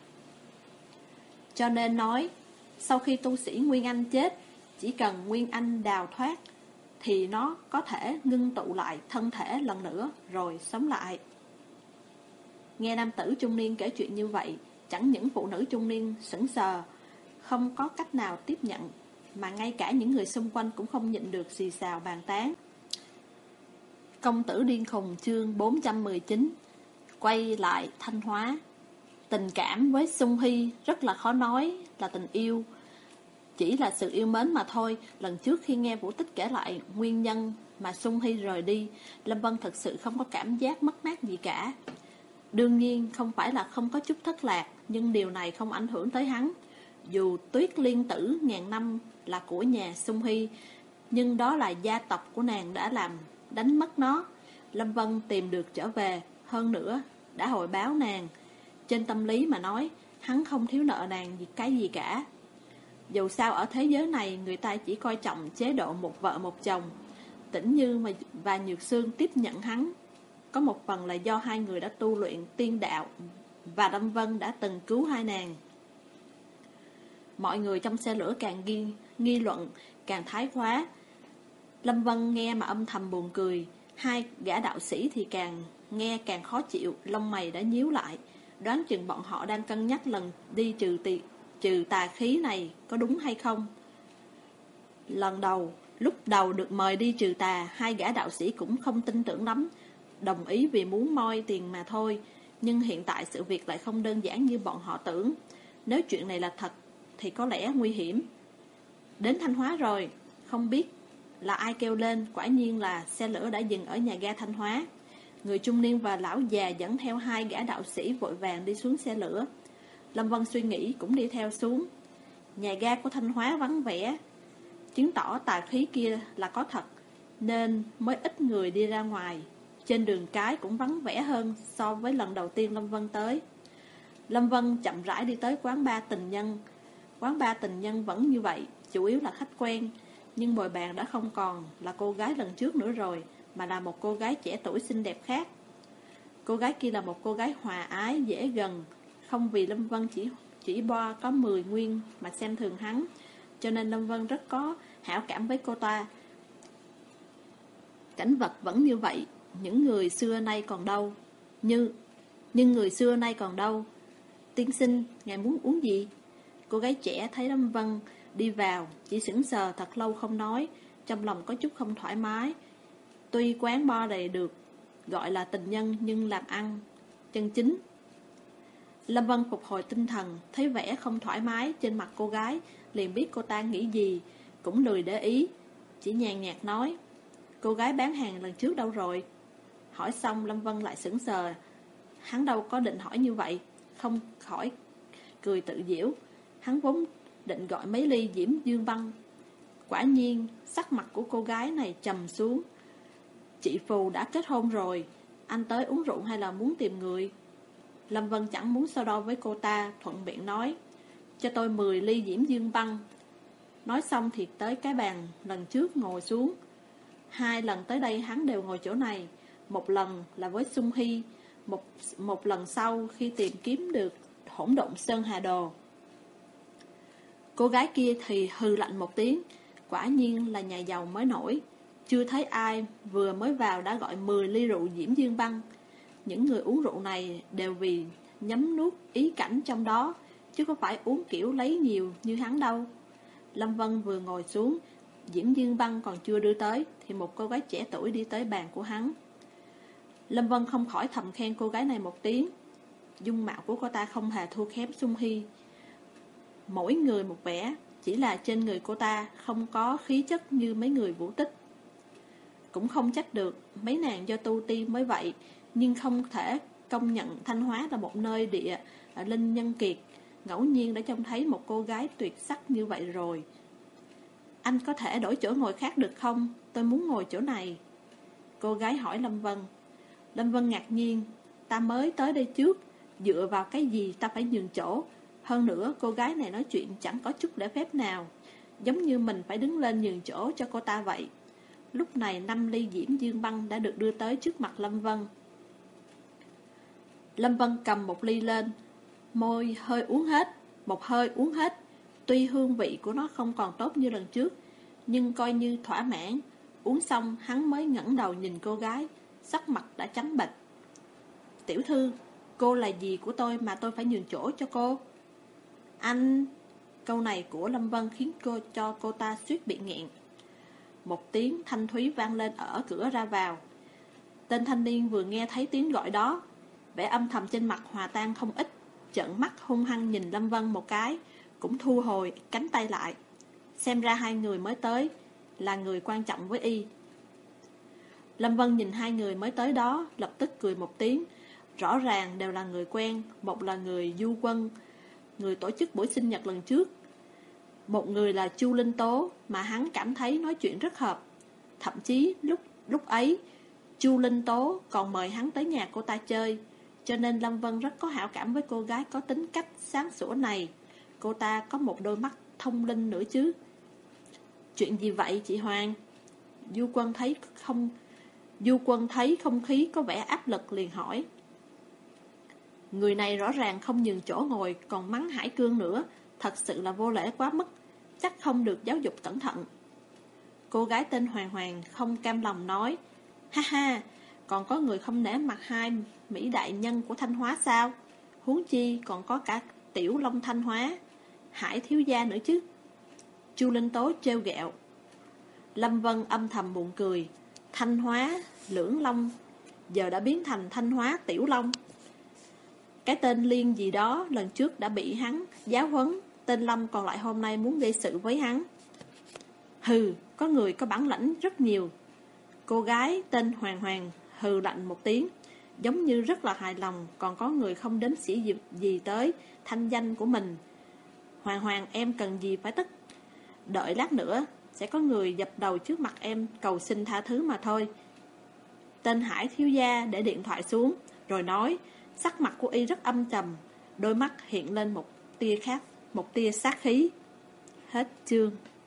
Cho nên nói, sau khi tu sĩ Nguyên Anh chết, chỉ cần Nguyên Anh đào thoát thì nó có thể ngưng tụ lại thân thể lần nữa rồi sống lại. Nghe nam tử trung niên kể chuyện như vậy, chẳng những phụ nữ trung niên sững sờ, không có cách nào tiếp nhận, mà ngay cả những người xung quanh cũng không nhịn được xì xào bàn tán. Công tử điên khùng chương bốn trăm mười chín. Quay lại Thanh Hóa. Tình cảm với Sung Hy rất là khó nói là tình yêu, chỉ là sự yêu mến mà thôi. Lần trước khi nghe Vũ Tích kể lại nguyên nhân mà Sung Hy rời đi, Lâm Vân thật sự không có cảm giác mất mát gì cả. Đương nhiên không phải là không có chút thất lạc, nhưng điều này không ảnh hưởng tới hắn. Dù Tuyết Liên Tử ngàn năm là của nhà Sung Hy, nhưng đó là gia tộc của nàng đã làm đánh mất nó. Lâm Vân tìm được trở về, hơn nữa đã hội báo nàng. Trên tâm lý mà nói, hắn không thiếu nợ nàng gì cái gì cả. Dù sao ở thế giới này, người ta chỉ coi trọng chế độ một vợ một chồng. Tĩnh Như và Nhược Sương tiếp nhận hắn, có một phần là do hai người đã tu luyện tiên đạo, và Lâm Vân đã từng cứu hai nàng. Mọi người trong xe lửa càng nghi, nghi luận, càng thái quá. Lâm Vân nghe mà âm thầm buồn cười. Hai gã đạo sĩ thì càng nghe càng khó chịu, lông mày đã nhíu lại. Đoán chừng bọn họ đang cân nhắc lần đi trừ, tì, trừ tà khí này có đúng hay không. Lần đầu, lúc đầu được mời đi trừ tà, hai gã đạo sĩ cũng không tin tưởng lắm, đồng ý vì muốn moi tiền mà thôi. Nhưng hiện tại sự việc lại không đơn giản như bọn họ tưởng. Nếu chuyện này là thật thì có lẽ nguy hiểm. Đến Thanh Hóa rồi, không biết là ai kêu lên, quả nhiên là xe lửa đã dừng ở nhà ga Thanh Hóa. Người trung niên và lão già dẫn theo hai gã đạo sĩ vội vàng đi xuống xe lửa. Lâm Vân suy nghĩ cũng đi theo xuống. Nhà ga của Thanh Hóa vắng vẻ, chứng tỏ tà khí kia là có thật, nên mới ít người đi ra ngoài. Trên đường cái cũng vắng vẻ hơn so với lần đầu tiên Lâm Vân tới. Lâm Vân chậm rãi đi tới quán bar tình nhân. Quán bar tình nhân vẫn như vậy, chủ yếu là khách quen, nhưng bồi bàn đã không còn là cô gái lần trước nữa rồi, mà là một cô gái trẻ tuổi xinh đẹp khác. Cô gái kia là một cô gái hòa ái, dễ gần, không vì Lâm Vân chỉ chỉ bo có mười nguyên mà xem thường hắn, cho nên Lâm Vân rất có hảo cảm với cô ta. Cảnh vật vẫn như vậy, những người xưa nay còn đâu? Như, nhưng người xưa nay còn đâu? Tiên sinh, ngài muốn uống gì? Cô gái trẻ thấy Lâm Vân đi vào, chỉ sững sờ thật lâu không nói, trong lòng có chút không thoải mái. Tuy quán bar này được gọi là tình nhân nhưng làm ăn chân chính. Lâm Vân phục hồi tinh thần, thấy vẻ không thoải mái trên mặt cô gái, liền biết cô ta nghĩ gì, cũng lười để ý, chỉ nhàn nhạt nói: cô gái bán hàng lần trước đâu rồi? Hỏi xong Lâm Vân lại sững sờ, hắn đâu có định hỏi như vậy, không khỏi cười tự giễu. Hắn vốn định gọi mấy ly Diễm Dương Băng. Quả nhiên sắc mặt của cô gái này trầm xuống. Chị Phù đã kết hôn rồi, anh tới uống rượu hay là muốn tìm người? Lâm Vân chẳng muốn so đo với cô ta, thuận miệng nói: cho tôi mười ly Diễm Dương Băng. Nói xong thì tới cái bàn lần trước ngồi xuống. Hai lần tới đây hắn đều ngồi chỗ này. Một lần là với Sung Hy, Một, một lần sau khi tìm kiếm được hỗn độn Sơn Hà Đồ. Cô gái kia thì hừ lạnh một tiếng. Quả nhiên là nhà giàu mới nổi. Chưa thấy ai vừa mới vào đã gọi mười ly rượu Diễm Dương Băng. Những người uống rượu này đều vì nhấm nuốt ý cảnh trong đó, chứ có phải uống kiểu lấy nhiều như hắn đâu. Lâm Vân vừa ngồi xuống, Diễm Dương Băng còn chưa đưa tới, thì một cô gái trẻ tuổi đi tới bàn của hắn. Lâm Vân không khỏi thầm khen cô gái này một tiếng. Dung mạo của cô ta không hề thua kém Sung Hy. Mỗi người một vẻ, chỉ là trên người cô ta không có khí chất như mấy người Vũ Tích. Cũng không trách được, mấy nàng do tu ti mới vậy, nhưng không thể công nhận Thanh Hóa là một nơi địa linh nhân kiệt. Ngẫu nhiên đã trông thấy một cô gái tuyệt sắc như vậy rồi. Anh có thể đổi chỗ ngồi khác được không? Tôi muốn ngồi chỗ này. Cô gái hỏi Lâm Vân. Lâm Vân ngạc nhiên. Ta mới tới đây trước, dựa vào cái gì ta phải nhường chỗ? Hơn nữa cô gái này nói chuyện chẳng có chút lễ phép nào, giống như mình phải đứng lên nhường chỗ cho cô ta vậy. Lúc này năm ly Diễm Dương Băng đã được đưa tới trước mặt Lâm Vân. Lâm Vân cầm một ly lên, môi hơi uống hết, một hơi uống hết. Tuy hương vị của nó không còn tốt như lần trước, nhưng coi như thỏa mãn. Uống xong hắn mới ngẩng đầu nhìn cô gái, sắc mặt đã trắng bệch. Tiểu thư, cô là gì của tôi mà tôi phải nhường chỗ cho cô? Anh... Câu này của Lâm Vân khiến cô cho cô ta suýt bị nghẹn. Một tiếng thanh thúy vang lên ở cửa ra vào. Tên thanh niên vừa nghe thấy tiếng gọi đó, vẻ âm thầm trên mặt hòa tan không ít, trợn mắt hung hăng nhìn Lâm Vân một cái, cũng thu hồi cánh tay lại. Xem ra hai người mới tới là người quan trọng với y. Lâm Vân nhìn hai người mới tới đó, lập tức cười một tiếng. Rõ ràng đều là người quen. Một là người Du Quân, người tổ chức buổi sinh nhật lần trước. Một người là Chu Linh Tố, mà hắn cảm thấy nói chuyện rất hợp. Thậm chí lúc lúc ấy Chu Linh Tố còn mời hắn tới nhà cô ta chơi. Cho nên Lâm Vân rất có hảo cảm với cô gái có tính cách sáng sủa này. Cô ta có một đôi mắt thông linh nữa chứ. Chuyện gì vậy chị Hoàng? Du Quân thấy không Du Quân thấy không khí có vẻ áp lực liền hỏi. Người này rõ ràng không nhường chỗ ngồi, còn mắng Hải Cương nữa, thật sự là vô lễ quá mức, chắc không được giáo dục cẩn thận. Cô gái tên Hoàng Hoàng không cam lòng nói. Ha ha, còn có người không nể mặt hai Mỹ đại nhân của Thanh Hóa sao? Huống chi còn có cả Tiểu Long Thanh Hóa, Hải thiếu gia nữa chứ. Chu Linh Tố trêu ghẹo. Lâm Vân âm thầm buồn cười. Thanh Hóa, Lưỡng Long, giờ đã biến thành Thanh Hóa Tiểu Long. Cái tên Liên gì đó lần trước đã bị hắn giáo huấn, tên Lâm còn lại hôm nay muốn gây sự với hắn. Hừ, có người có bản lãnh rất nhiều. Cô gái tên Hoàng Hoàng hừ lạnh một tiếng, giống như rất là hài lòng, còn có người không đếm xỉa gì, gì tới thanh danh của mình. Hoàng Hoàng, em cần gì phải tức? Đợi lát nữa sẽ có người dập đầu trước mặt em cầu xin tha thứ mà thôi. Tên Hải thiếu gia để điện thoại xuống rồi nói. Sắc mặt của y rất âm trầm, đôi mắt hiện lên một tia khác, một tia sát khí. Hết chương.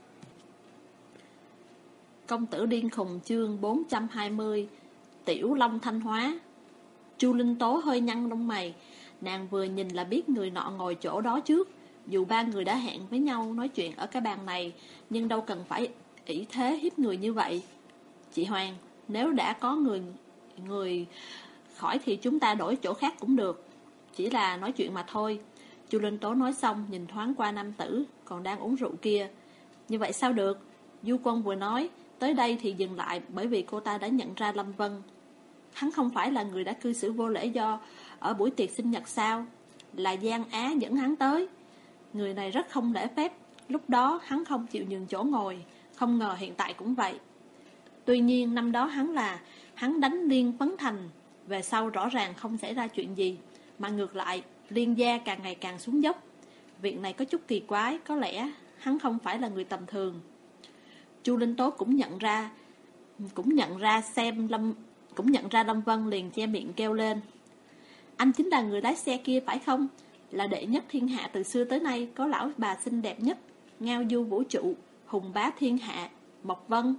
Công tử điên khùng chương bốn trăm hai mươi. Tiểu Long Thanh Hóa. Chu Linh Tố hơi nhăn lông mày. Nàng vừa nhìn là biết người nọ ngồi chỗ đó trước. Dù ba người đã hẹn với nhau nói chuyện ở cái bàn này, nhưng đâu cần phải ỷ thế hiếp người như vậy. Chị Hoàng, Nếu đã có người người khỏi thì chúng ta đổi chỗ khác cũng được. Chỉ là nói chuyện mà thôi. Chu Linh Tố nói xong nhìn thoáng qua nam tử còn đang uống rượu kia. Như vậy sao được? Du Quân vừa nói tới đây thì dừng lại, bởi vì cô ta đã nhận ra Lâm Vân. Hắn không phải là người đã cư xử vô lễ do ở buổi tiệc sinh nhật sao? Là Giang Á dẫn hắn tới. Người này rất không lễ phép. Lúc đó hắn không chịu nhường chỗ ngồi, không ngờ hiện tại cũng vậy. Tuy nhiên năm đó hắn là hắn đánh Liên Phấn Thành, về sau rõ ràng không xảy ra chuyện gì, mà ngược lại Liên gia càng ngày càng xuống dốc. Việc này có chút kỳ quái, có lẽ hắn không phải là người tầm thường. Chu Linh Tố cũng nhận ra, cũng nhận ra xem Lâm, cũng nhận ra Lâm Vân, liền che miệng kêu lên: anh chính là người lái xe kia phải không? Là đệ nhất thiên hạ từ xưa tới nay, có lão bà xinh đẹp nhất, ngao du vũ trụ, hùng bá thiên hạ, Mộc Vân.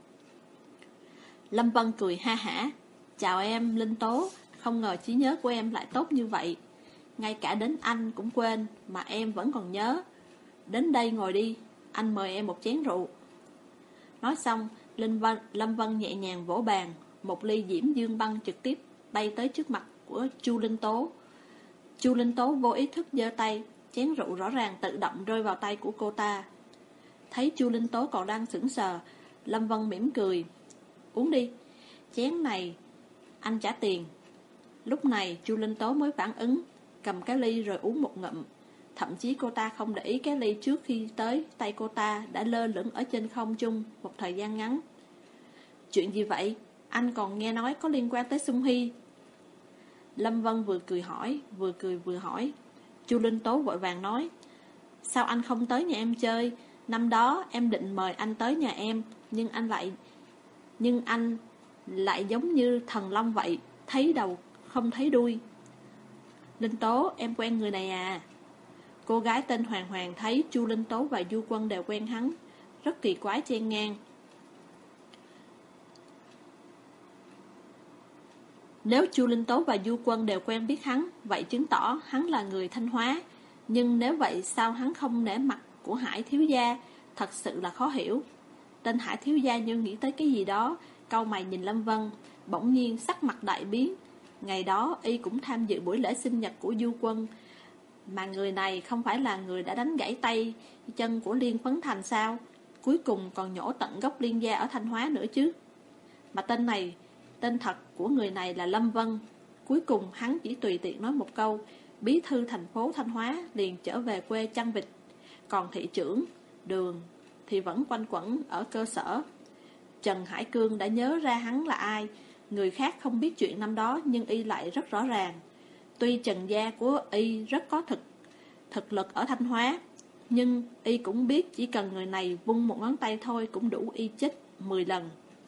Lâm Vân cười ha hả: chào em Linh Tố, không ngờ trí nhớ của em lại tốt như vậy. Ngay cả đến anh cũng quên mà em vẫn còn nhớ. Đến đây ngồi đi, anh mời em một chén rượu. Nói xong, Linh Vân, Lâm Vân nhẹ nhàng vỗ bàn, một ly Diễm Dương băng trực tiếp bay tới trước mặt của Chu Linh Tố. Chu Linh Tố vô ý thức giơ tay, chén rượu rõ ràng tự động rơi vào tay của cô ta. Thấy Chu Linh Tố còn đang sững sờ, Lâm Vân mỉm cười: uống đi, chén này anh trả tiền. Lúc này Chu Linh Tố mới phản ứng, cầm cái ly rồi uống một ngụm. Thậm chí cô ta không để ý cái ly trước khi tới tay cô ta đã lơ lửng ở trên không trung một thời gian ngắn. Chuyện gì vậy? Anh còn nghe nói có liên quan tới Xung Hy. Lâm Vân vừa cười hỏi, vừa cười vừa hỏi. Chu Linh Tố vội vàng nói: sao anh không tới nhà em chơi? Năm đó em định mời anh tới nhà em, nhưng anh lại nhưng anh lại giống như thần long vậy, thấy đầu không thấy đuôi. Linh Tố, em quen người này à? Cô gái tên Hoàng Hoàng thấy Chu Linh Tố và Du Quân đều quen hắn, rất kỳ quái chen ngang: nếu Chu Linh Tố và Du Quân đều quen biết hắn, vậy chứng tỏ hắn là người Thanh Hóa. Nhưng nếu vậy sao hắn không nể mặt của Hải thiếu gia? Thật sự là khó hiểu. Tên Hải thiếu gia như nghĩ tới cái gì đó, cau mày nhìn Lâm Vân, bỗng nhiên sắc mặt đại biến. Ngày đó y cũng tham dự buổi lễ sinh nhật của Du Quân, mà người này không phải là người đã đánh gãy tay chân của Liên Phấn Thành sao? Cuối cùng còn nhổ tận gốc Liên gia ở Thanh Hóa nữa chứ. Mà tên này, tên thật của người này là Lâm Vân. Cuối cùng hắn chỉ tùy tiện nói một câu: bí thư thành phố Thanh Hóa, liền trở về quê chăn vịt. Còn thị trưởng Đường thì vẫn quanh quẩn ở cơ sở. Trần Hải Cương đã nhớ ra hắn là ai. Người khác không biết chuyện năm đó, nhưng y lại rất rõ ràng. Tuy Trần gia của y rất có thực thực lực ở Thanh Hóa, nhưng y cũng biết chỉ cần người này vung một ngón tay thôi cũng đủ y chết mười lần.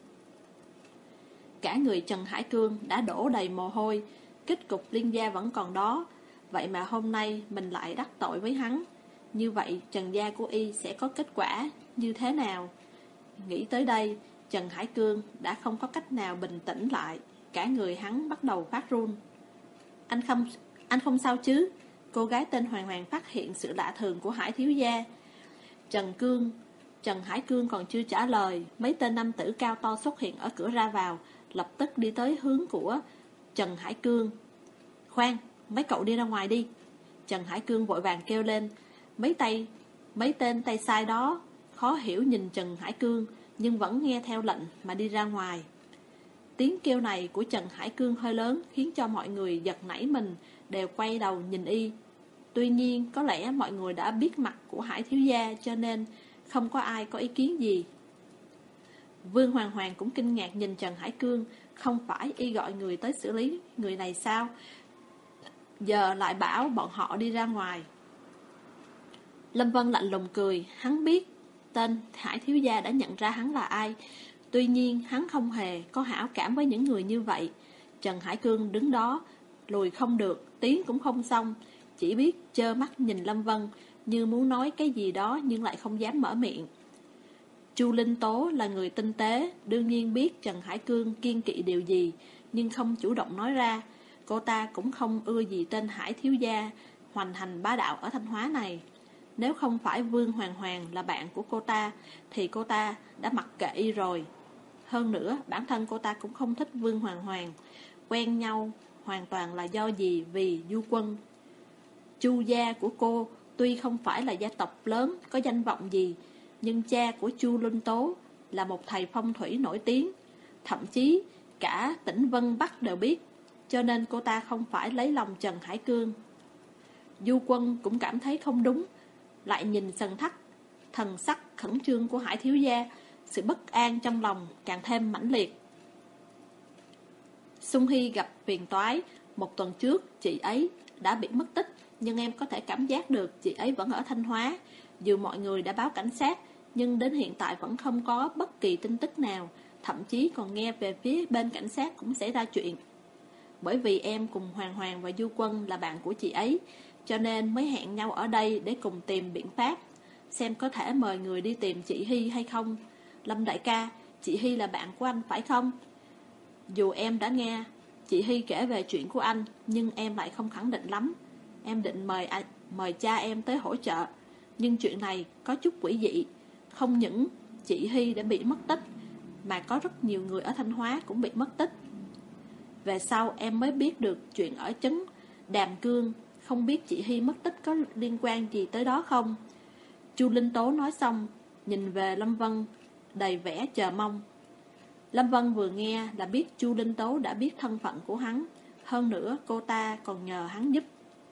Cả người Trần Hải Cương đã đổ đầy mồ hôi. Kết cục Liên gia vẫn còn đó, vậy mà hôm nay mình lại đắc tội với hắn. Như vậy Trần gia của y sẽ có kết quả như thế nào? Nghĩ tới đây, Trần Hải Cương đã không có cách nào bình tĩnh lại. Cả người hắn bắt đầu phát run. Anh không, anh không sao chứ? Cô gái tên Hoàng Hoàng phát hiện sự lạ thường của Hải thiếu gia. Trần Cương Trần Hải Cương còn chưa trả lời, mấy tên nam tử cao to xuất hiện ở cửa ra vào, lập tức đi tới hướng của Trần Hải Cương. Khoan, mấy cậu đi ra ngoài đi. Trần Hải Cương vội vàng kêu lên. Mấy tay Mấy tên tay sai đó khó hiểu nhìn Trần Hải Cương, nhưng vẫn nghe theo lệnh mà đi ra ngoài. Tiếng kêu này của Trần Hải Cương hơi lớn, khiến cho mọi người giật nảy mình, đều quay đầu nhìn y. Tuy nhiên có lẽ mọi người đã biết mặt của Hải thiếu gia, cho nên không có ai có ý kiến gì. Vương Hoàng Hoàng cũng kinh ngạc nhìn Trần Hải Cương. Không phải y gọi người tới xử lý người này sao? Giờ lại bảo bọn họ đi ra ngoài. Lâm Vân lạnh lùng cười. Hắn biết tên Hải thiếu gia đã nhận ra hắn là ai. Tuy nhiên hắn không hề có hảo cảm với những người như vậy. Trần Hải Cương đứng đó, lùi không được, tiến cũng không xong, chỉ biết trơ mắt nhìn Lâm Vân, như muốn nói cái gì đó nhưng lại không dám mở miệng. Chu Linh Tố là người tinh tế, đương nhiên biết Trần Hải Cương kiên kỵ điều gì, nhưng không chủ động nói ra. Cô ta cũng không ưa gì tên Hải thiếu gia hoành hành bá đạo ở Thanh Hóa này. Nếu không phải Vương Hoàng Hoàng là bạn của cô ta, thì cô ta đã mặc kệ y rồi. Hơn nữa, bản thân cô ta cũng không thích Vương Hoàng Hoàng. Quen nhau hoàn toàn là do gì vì Du Quân. Chu gia của cô tuy không phải là gia tộc lớn có danh vọng gì, nhưng cha của Chu Linh Tố là một thầy phong thủy nổi tiếng, thậm chí cả tỉnh Vân Bắc đều biết, cho nên cô ta không phải lấy lòng Trần Hải Cương. Du Quân cũng cảm thấy không đúng, lại nhìn Sần Thắc, thần sắc khẩn trương của Hải thiếu gia, sự bất an trong lòng càng thêm mãnh liệt. Sung Hy gặp phiền toái. Một tuần trước chị ấy đã bị mất tích, nhưng em có thể cảm giác được chị ấy vẫn ở Thanh Hóa. Dù mọi người đã báo cảnh sát, nhưng đến hiện tại vẫn không có bất kỳ tin tức nào. Thậm chí còn nghe về phía bên cảnh sát cũng xảy ra chuyện. Bởi vì em cùng Hoàng Hoàng và Du Quân là bạn của chị ấy, cho nên mới hẹn nhau ở đây để cùng tìm biện pháp, xem có thể mời người đi tìm chị Hy hay không. Lâm đại ca, chị Hy là bạn của anh phải không? Dù em đã nghe chị Hy kể về chuyện của anh, nhưng em lại không khẳng định lắm. Em định mời anh, mời cha em tới hỗ trợ, nhưng chuyện này có chút quỷ dị. Không những chị Hy đã bị mất tích, mà có rất nhiều người ở Thanh Hóa cũng bị mất tích. Về sau em mới biết được chuyện ở trấn Đàm Cương. Không biết chị Hy mất tích có liên quan gì tới đó không? Chu Linh Tố nói xong, nhìn về Lâm Vân đầy vẻ chờ mong. Lâm Vân vừa nghe là biết Chu Linh Tố đã biết thân phận của hắn. Hơn nữa cô ta còn nhờ hắn giúp.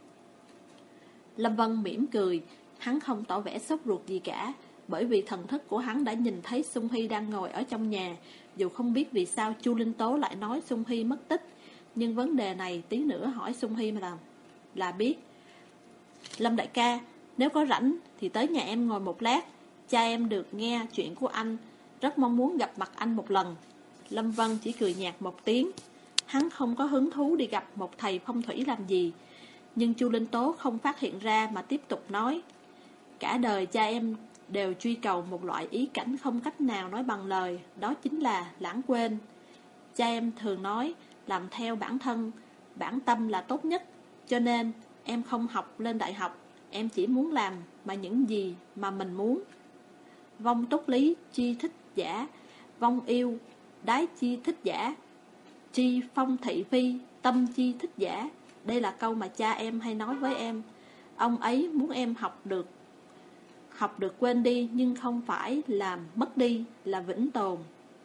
Lâm Vân mỉm cười. Hắn không tỏ vẻ sốt ruột gì cả, bởi vì thần thức của hắn đã nhìn thấy Sung Hy đang ngồi ở trong nhà. Dù không biết vì sao Chu Linh Tố lại nói Sung Hy mất tích, nhưng vấn đề này tí nữa hỏi Sung Hy mà làm là biết. Lâm đại ca, nếu có rảnh thì tới nhà em ngồi một lát. Cha em được nghe chuyện của anh, rất mong muốn gặp mặt anh một lần. Lâm Vân chỉ cười nhạt một tiếng. Hắn không có hứng thú đi gặp một thầy phong thủy làm gì. Nhưng Chu Linh Tố không phát hiện ra mà tiếp tục nói. Cả đời cha em đều truy cầu một loại ý cảnh không cách nào nói bằng lời, đó chính là lãng quên. Cha em thường nói làm theo bản thân, bản tâm là tốt nhất. Cho nên em không học lên đại học, em chỉ muốn làm mà những gì mà mình muốn. Vong túc lý chi thích giả, vong yêu đái chi thích giả, chi phong thị phi tâm chi thích giả. Đây là câu mà cha em hay nói với em. Ông ấy muốn em học được Học được quên đi, nhưng không phải làm mất đi, là vĩnh tồn.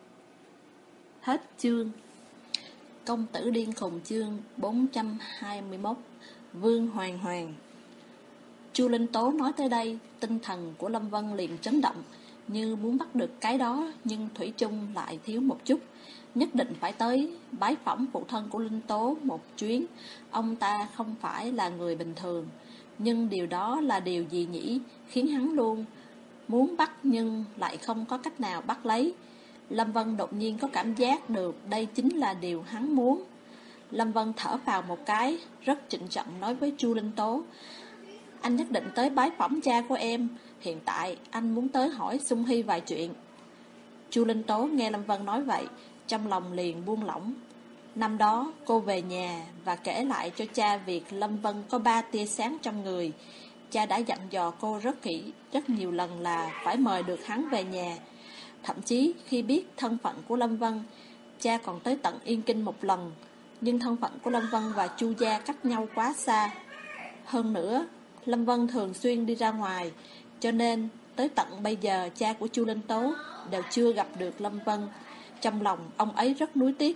Hết chương. Công tử điên khùng chương bốn trăm hai mươi mốt. Vương Hoàng Hoàng. Chu Linh Tố nói tới đây, tinh thần của Lâm Vân liền chấn động, như muốn bắt được cái đó, nhưng thủy chung lại thiếu một chút. Nhất định phải tới bái phỏng phụ thân của Linh Tố một chuyến. Ông ta không phải là người bình thường. Nhưng điều đó là điều gì nhỉ, khiến hắn luôn muốn bắt nhưng lại không có cách nào bắt lấy. Lâm Vân đột nhiên có cảm giác được đây chính là điều hắn muốn. Lâm Vân thở vào một cái, rất trịnh trọng nói với Chu Linh Tố. Anh nhất định tới bái phỏng cha của em. Hiện tại anh muốn tới hỏi Sung Hy vài chuyện. Chu Linh Tố nghe Lâm Vân nói vậy, trong lòng liền buông lỏng. Năm đó cô về nhà và kể lại cho cha việc Lâm Vân có ba tia sáng trong người. Cha đã dặn dò cô rất kỹ, rất nhiều lần là phải mời được hắn về nhà. Thậm chí khi biết thân phận của Lâm Vân, cha còn tới tận Yên Kinh một lần. Nhưng thân phận của Lâm Vân và Chu gia cách nhau quá xa. Hơn nữa, Lâm Vân thường xuyên đi ra ngoài, cho nên tới tận bây giờ cha của Chu Linh Tố đều chưa gặp được Lâm Vân. Trong lòng ông ấy rất nuối tiếc.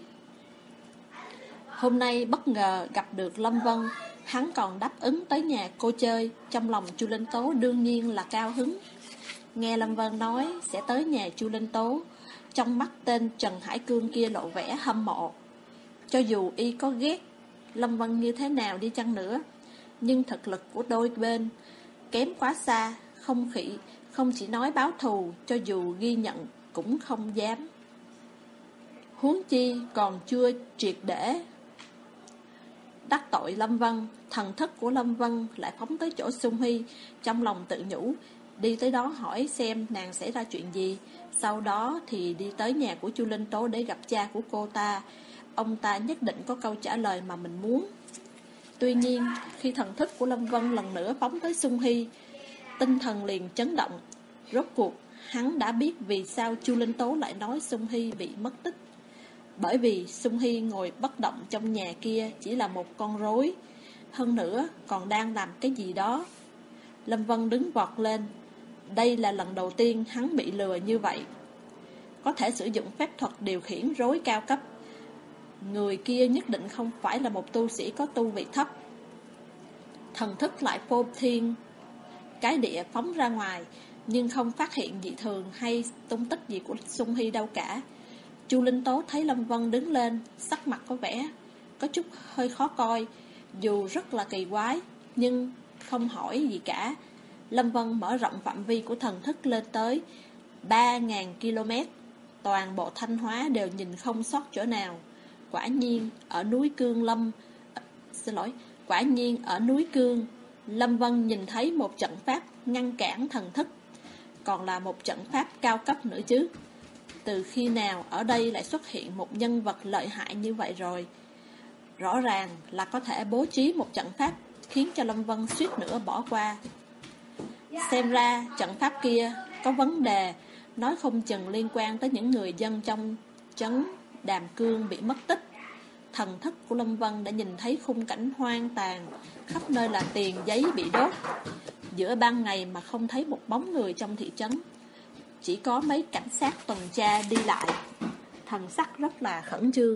Hôm nay bất ngờ gặp được Lâm Vân, hắn còn đáp ứng tới nhà cô chơi. Trong lòng Chu Linh Tố đương nhiên là cao hứng. Nghe Lâm Vân nói sẽ tới nhà Chu Linh Tố, trong mắt tên Trần Hải Cương kia lộ vẻ hâm mộ. Cho dù y có ghét Lâm Vân như thế nào đi chăng nữa, nhưng thực lực của đôi bên kém quá xa. Không khỉ, không chỉ nói báo thù, cho dù ghi nhận cũng không dám. Huống chi còn chưa triệt để đắc tội Lâm Vân. Thần thức của Lâm Vân lại phóng tới chỗ Sung Hy, trong lòng tự nhủ, đi tới đó hỏi xem nàng xảy ra chuyện gì. Sau đó thì đi tới nhà của Chu Linh Tố để gặp cha của cô ta. Ông ta nhất định có câu trả lời mà mình muốn. Tuy nhiên khi thần thức của Lâm Vân lần nữa phóng tới Sung Hy, tinh thần liền chấn động. Rốt cuộc hắn đã biết vì sao Chu Linh Tố lại nói Sung Hy bị mất tích. Bởi vì Sung Hy ngồi bất động trong nhà kia chỉ là một con rối, hơn nữa còn đang làm cái gì đó. Lâm Vân đứng vọt lên. Đây là lần đầu tiên hắn bị lừa như vậy. Có thể sử dụng phép thuật điều khiển rối cao cấp. Người kia nhất định không phải là một tu sĩ có tu vị thấp. Thần thức lại phô thiên cái địa phóng ra ngoài, nhưng không phát hiện dị thường hay tung tích gì của Sung Hy đâu cả. Chu Linh Tố thấy Lâm Vân đứng lên, sắc mặt có vẻ có chút hơi khó coi, dù rất là kỳ quái, nhưng không hỏi gì cả. Lâm Vân mở rộng phạm vi của thần thức lên tới ba nghìn ki lô mét. Toàn bộ Thanh Hóa đều nhìn không sót chỗ nào. Quả nhiên ở núi Cương Lâm Xin lỗi Quả nhiên ở núi Cương Lâm Vân nhìn thấy một trận pháp ngăn cản thần thức, còn là một trận pháp cao cấp nữa chứ. Từ khi nào ở đây lại xuất hiện một nhân vật lợi hại như vậy rồi? Rõ ràng là có thể bố trí một trận pháp khiến cho Lâm Vân suýt nữa bỏ qua. Xem ra trận pháp kia có vấn đề, nói không chừng liên quan tới những người dân trong trấn Đàm Cương bị mất tích. Thần thức của Lâm Vân đã nhìn thấy khung cảnh hoang tàn, khắp nơi là tiền giấy bị đốt. Giữa ban ngày mà không thấy một bóng người trong thị trấn, chỉ có mấy cảnh sát tuần tra đi lại, thần sắc rất là khẩn trương.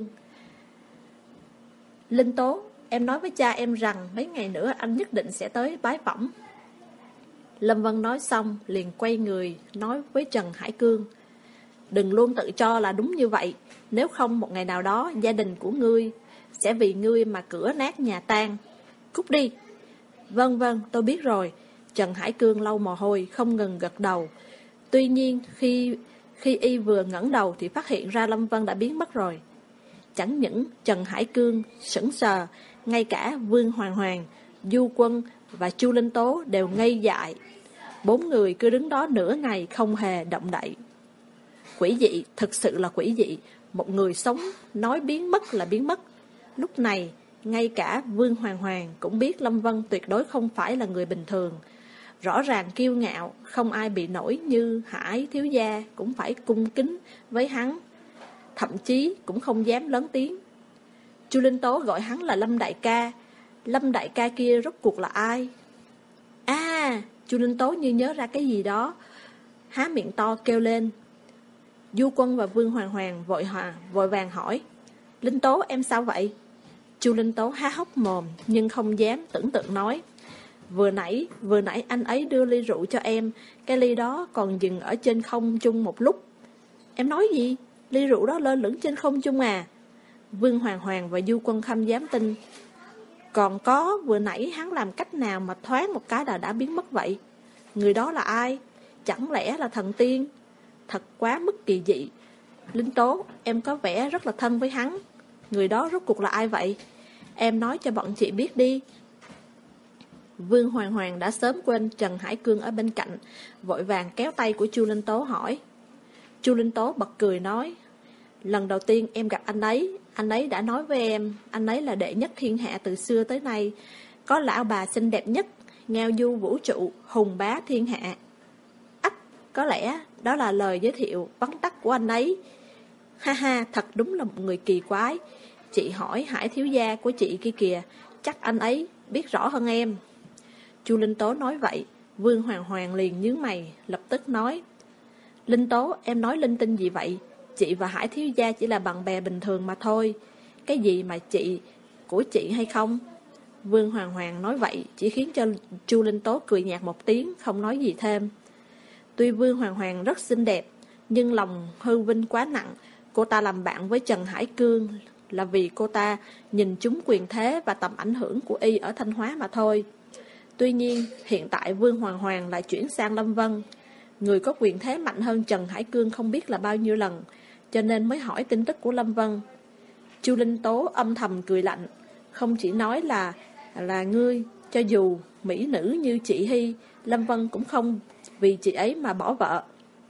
Linh Tố, em nói với cha em rằng mấy ngày nữa anh nhất định sẽ tới bái phỏng. Lâm Vân nói xong liền quay người nói với Trần Hải Cương: Đừng luôn tự cho là đúng như vậy, nếu không một ngày nào đó gia đình của ngươi sẽ vì ngươi mà cửa nát nhà tan. Cút đi. Vâng vâng, tôi biết rồi. Trần Hải Cương lau mồ hôi không ngừng gật đầu. Tuy nhiên khi khi y vừa ngẩng đầu thì phát hiện ra Lâm Vân đã biến mất rồi. Chẳng những Trần Hải Cương sững sờ, ngay cả Vương Hoàng Hoàng, Du Quân và Chu Linh Tố đều ngây dại. Bốn người cứ đứng đó nửa ngày không hề động đậy. Quỷ dị, thực sự là quỷ dị. Một người sống nói biến mất là biến mất. Lúc này ngay cả Vương Hoàng Hoàng cũng biết Lâm Vân tuyệt đối không phải là người bình thường. Rõ ràng kiêu ngạo, không ai bị nổi như Hải thiếu gia cũng phải cung kính với hắn, thậm chí cũng không dám lớn tiếng. Chu Linh Tố gọi hắn là Lâm đại ca. Lâm đại ca kia rốt cuộc là ai? À, Chu Linh Tố như nhớ ra cái gì đó, há miệng to kêu lên. Du Quân và Vương Hoàng Hoàng vội hòa vội vàng hỏi: Linh Tố, em sao vậy? Chu Linh Tố há hốc mồm nhưng không dám tưởng tượng nói: Vừa nãy, vừa nãy anh ấy đưa ly rượu cho em, cái ly đó còn dừng ở trên không trung một lúc. Em nói gì? Ly rượu đó lơ lửng trên không trung à? Vương Hoàng Hoàng và Du Quân không dám tin. Còn có, vừa nãy hắn làm cách nào mà thoáng một cái là đã biến mất vậy? Người đó là ai? Chẳng lẽ là thần tiên? Thật quá mức kỳ dị. Linh Tố, em có vẻ rất là thân với hắn. Người đó rốt cuộc là ai vậy? Em nói cho bọn chị biết đi. Vương Hoàng Hoàng đã sớm quên Trần Hải Cương ở bên cạnh, vội vàng kéo tay của Chu Linh Tố hỏi. Chu Linh Tố bật cười nói: Lần đầu tiên em gặp anh ấy, anh ấy đã nói với em, anh ấy là đệ nhất thiên hạ từ xưa tới nay, có lão bà xinh đẹp nhất, ngao du vũ trụ, hùng bá thiên hạ. Ách, có lẽ đó là lời giới thiệu vắn tắt của anh ấy. Ha ha, thật đúng là một người kỳ quái. Chị hỏi Hải thiếu gia của chị kia kìa, chắc anh ấy biết rõ hơn em. Chu Linh Tố nói vậy, Vương Hoàng Hoàng liền nhướng mày, lập tức nói: Linh Tố, em nói linh tinh gì vậy? Chị và Hải thiếu gia chỉ là bạn bè bình thường mà thôi. Cái gì mà chị của chị hay không? Vương Hoàng Hoàng nói vậy chỉ khiến cho Chu Linh Tố cười nhạt một tiếng, không nói gì thêm. Tuy Vương Hoàng Hoàng rất xinh đẹp, nhưng lòng hư vinh quá nặng. Cô ta làm bạn với Trần Hải Cương là vì cô ta nhìn trúng quyền thế và tầm ảnh hưởng của y ở Thanh Hóa mà thôi. Tuy nhiên, hiện tại Vương Hoàng Hoàng lại chuyển sang Lâm Vân. Người có quyền thế mạnh hơn Trần Hải Cương không biết là bao nhiêu lần, cho nên mới hỏi tin tức của Lâm Vân. Chu Linh Tố âm thầm cười lạnh. Không chỉ nói là là ngươi, cho dù mỹ nữ như chị Hy, Lâm Vân cũng không vì chị ấy mà bỏ vợ.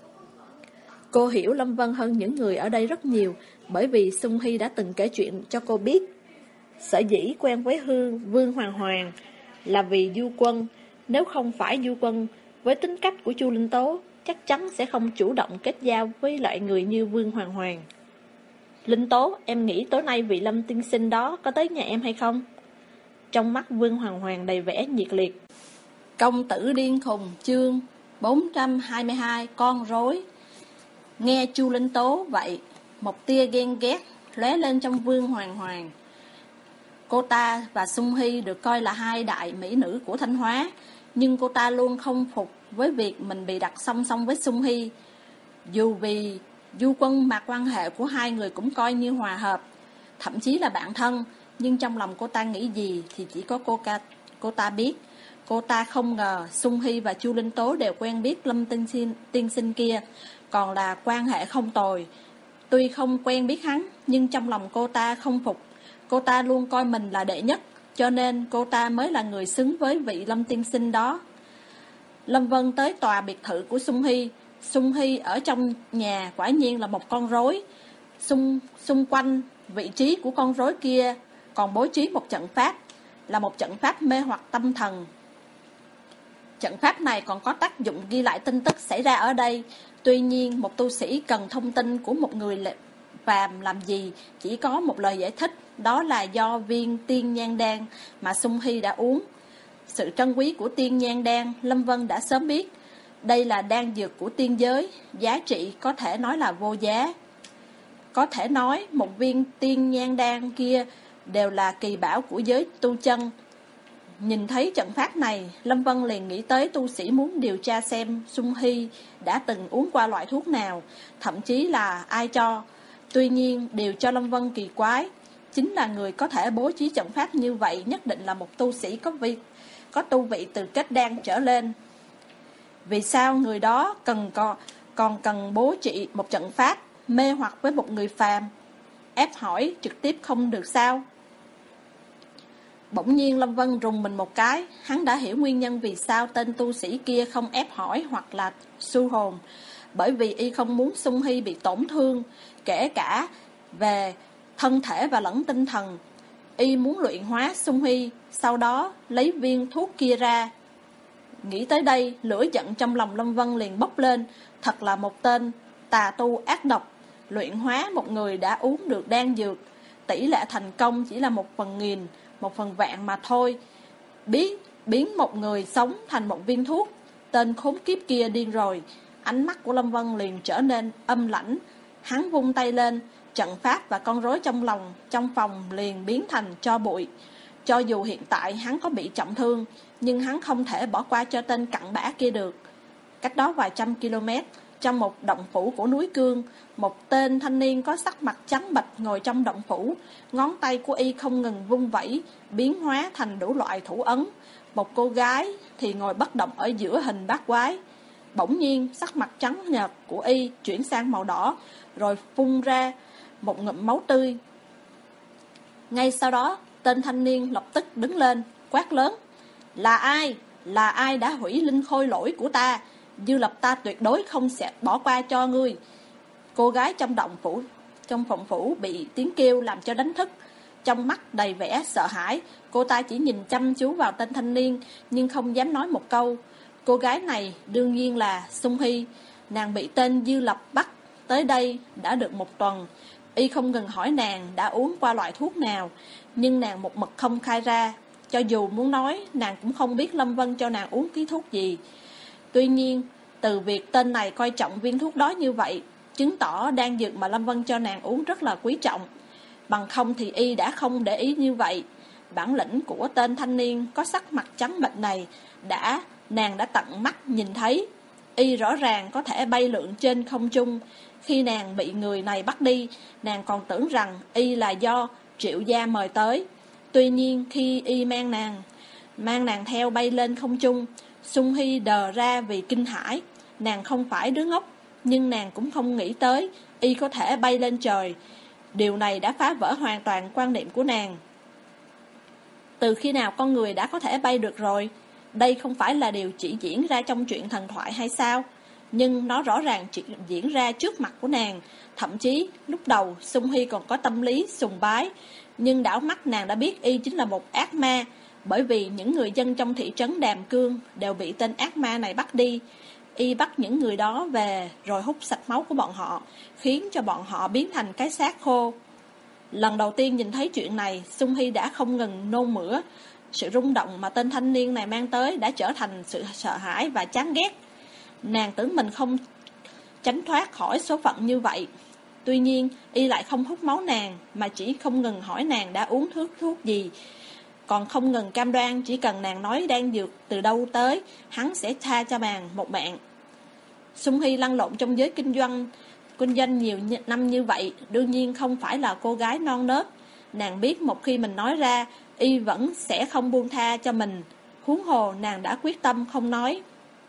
Cô hiểu Lâm Vân hơn những người ở đây rất nhiều, bởi vì Sung Hy đã từng kể chuyện cho cô biết. Sở dĩ quen với Hương Vương Hoàng Hoàng là vì Du Quân. Nếu không phải Du Quân, với tính cách của Chu Linh Tố, chắc chắn sẽ không chủ động kết giao với loại người như Vương Hoàng Hoàng. Linh Tố, em nghĩ tối nay vị Lâm tiên sinh đó có tới nhà em hay không? Trong mắt Vương Hoàng Hoàng đầy vẻ nhiệt liệt. Công tử điên khùng, chương bốn trăm hai mươi hai, con rối. Nghe Chu Linh Tố vậy, một tia ghen ghét lóe lên trong Vương Hoàng Hoàng. Cô ta và Sung Hy được coi là hai đại mỹ nữ của Thanh Hóa, nhưng cô ta luôn không phục với việc mình bị đặt song song với Sung Hy. Dù vì du quân mà quan hệ của hai người cũng coi như hòa hợp, thậm chí là bạn thân, nhưng trong lòng cô ta nghĩ gì thì chỉ có cô, ca, cô ta biết. Cô ta không ngờ Sung Hy và Chu Linh Tố đều quen biết Lâm tiên sinh, tiên sinh kia, còn là quan hệ không tồi. Tuy không quen biết hắn, nhưng trong lòng cô ta không phục. Cô ta luôn coi mình là đệ nhất, cho nên cô ta mới là người xứng với vị Lâm tiên sinh đó. Lâm Vân tới tòa biệt thự của Sung Hy. Sung Hy ở trong nhà quả nhiên là một con rối. Xung, xung quanh vị trí của con rối kia còn bố trí một trận pháp, là một trận pháp mê hoặc tâm thần. Trận pháp này còn có tác dụng ghi lại tin tức xảy ra ở đây. Tuy nhiên, một tu sĩ cần thông tin của một người phàm làm gì chỉ có một lời giải thích, đó là do viên tiên nhang đan mà Sung Hy đã uống. Sự trân quý của tiên nhang đan, Lâm Vân đã sớm biết. Đây là đan dược của tiên giới, giá trị có thể nói là vô giá. Có thể nói một viên tiên nhang đan kia đều là kỳ bảo của giới tu chân. Nhìn thấy trận pháp này, Lâm Vân liền nghĩ tới tu sĩ muốn điều tra xem Sung Hy đã từng uống qua loại thuốc nào, thậm chí là ai cho. Tuy nhiên, điều cho Lâm Vân kỳ quái chính là người có thể bố trí trận pháp như vậy nhất định là một tu sĩ có vị, có tu vị từ kết đan trở lên. Vì sao người đó cần còn, còn cần bố trí một trận pháp mê hoặc với một người phàm? Ép hỏi trực tiếp không được sao? Bỗng nhiên Lâm Vân rùng mình một cái. Hắn đã hiểu nguyên nhân vì sao tên tu sĩ kia không ép hỏi hoặc là su hồn. Bởi vì y không muốn Sung Hy bị tổn thương, kể cả về thân thể và lẫn tinh thần. Y muốn luyện hóa Sung Hy, sau đó lấy viên thuốc kia ra. Nghĩ tới đây, lửa giận trong lòng Lâm Vân liền bốc lên. Thật là một tên tà tu ác độc, luyện hóa một người đã uống được đan dược. Tỷ lệ thành công chỉ là một phần nghìn, một phần vạn mà thôi. Biến, biến một người sống thành một viên thuốc. Tên khốn kiếp kia điên rồi. Ánh mắt của Lâm Vân liền trở nên âm lãnh. Hắn vung tay lên, trận pháp và con rối trong lòng, trong phòng liền biến thành tro bụi. Cho dù hiện tại hắn có bị trọng thương, nhưng hắn không thể bỏ qua cho tên cặn bã kia được. Cách đó vài trăm km, trong một động phủ của núi Cương, một tên thanh niên có sắc mặt trắng bệch ngồi trong động phủ. Ngón tay của y không ngừng vung vẩy, biến hóa thành đủ loại thủ ấn. Một cô gái thì ngồi bất động ở giữa hình bát quái. Bỗng nhiên sắc mặt trắng nhợt của y chuyển sang màu đỏ, rồi phun ra một ngụm máu tươi. Ngay sau đó, tên thanh niên lập tức đứng lên, quát lớn: Là ai? Là ai đã hủy linh khôi lỗi của ta? Dư Lập ta tuyệt đối không sẽ bỏ qua cho ngươi. Cô gái trong động phủ, trong phòng phủ bị tiếng kêu làm cho đánh thức. Trong mắt đầy vẻ sợ hãi, cô ta chỉ nhìn chăm chú vào tên thanh niên, nhưng không dám nói một câu. Cô gái này đương nhiên là Sung Hy. Nàng bị tên Dư Lập bắt tới đây đã được một tuần. Y không ngừng hỏi nàng đã uống qua loại thuốc nào, nhưng nàng một mực không khai ra. Cho dù muốn nói, nàng cũng không biết Lâm Vân cho nàng uống ký thuốc gì. Tuy nhiên, từ việc tên này coi trọng viên thuốc đó như vậy, chứng tỏ đan dược mà Lâm Vân cho nàng uống rất là quý trọng. Bằng không thì y đã không để ý như vậy. Bản lĩnh của tên thanh niên có sắc mặt trắng bệch này đã nàng đã tận mắt nhìn thấy. Y rõ ràng có thể bay lượn trên không trung. Khi nàng bị người này bắt đi, nàng còn tưởng rằng y là do Triệu gia mời tới. Tuy nhiên khi y mang nàng mang nàng theo bay lên không trung, Sung Hy đờ ra vì kinh hãi. Nàng không phải đứa ngốc, nhưng nàng cũng không nghĩ tới y có thể bay lên trời. Điều này đã phá vỡ hoàn toàn quan niệm của nàng. Từ khi nào con người đã có thể bay được rồi? Đây không phải là điều chỉ diễn ra trong truyện thần thoại hay sao? Nhưng nó rõ ràng chỉ diễn ra trước mặt của nàng. Thậm chí lúc đầu Sung Hy còn có tâm lý sùng bái, nhưng đảo mắt nàng đã biết y chính là một ác ma. Bởi vì những người dân trong thị trấn Đàm Cương đều bị tên ác ma này bắt đi. y bắt những người đó về rồi hút sạch máu của bọn họ, khiến cho bọn họ biến thành cái xác khô. Lần đầu tiên nhìn thấy chuyện này, Sung Hy đã không ngừng nôn mửa. Sự rung động mà tên thanh niên này mang tới đã trở thành sự sợ hãi và chán ghét. Nàng tưởng mình không tránh thoát khỏi số phận như vậy. Tuy nhiên, y lại không hút máu nàng, mà chỉ không ngừng hỏi nàng đã uống thuốc thuốc gì. Còn không ngừng cam đoan chỉ cần nàng nói đan dược từ đâu tới, hắn sẽ tha cho nàng một mạng. Sung Hy lăn lộn trong giới kinh doanh, kinh doanh nhiều năm như vậy, đương nhiên không phải là cô gái non nớt. Nàng biết một khi mình nói ra, y vẫn sẽ không buông tha cho mình. Huống hồ nàng đã quyết tâm không nói.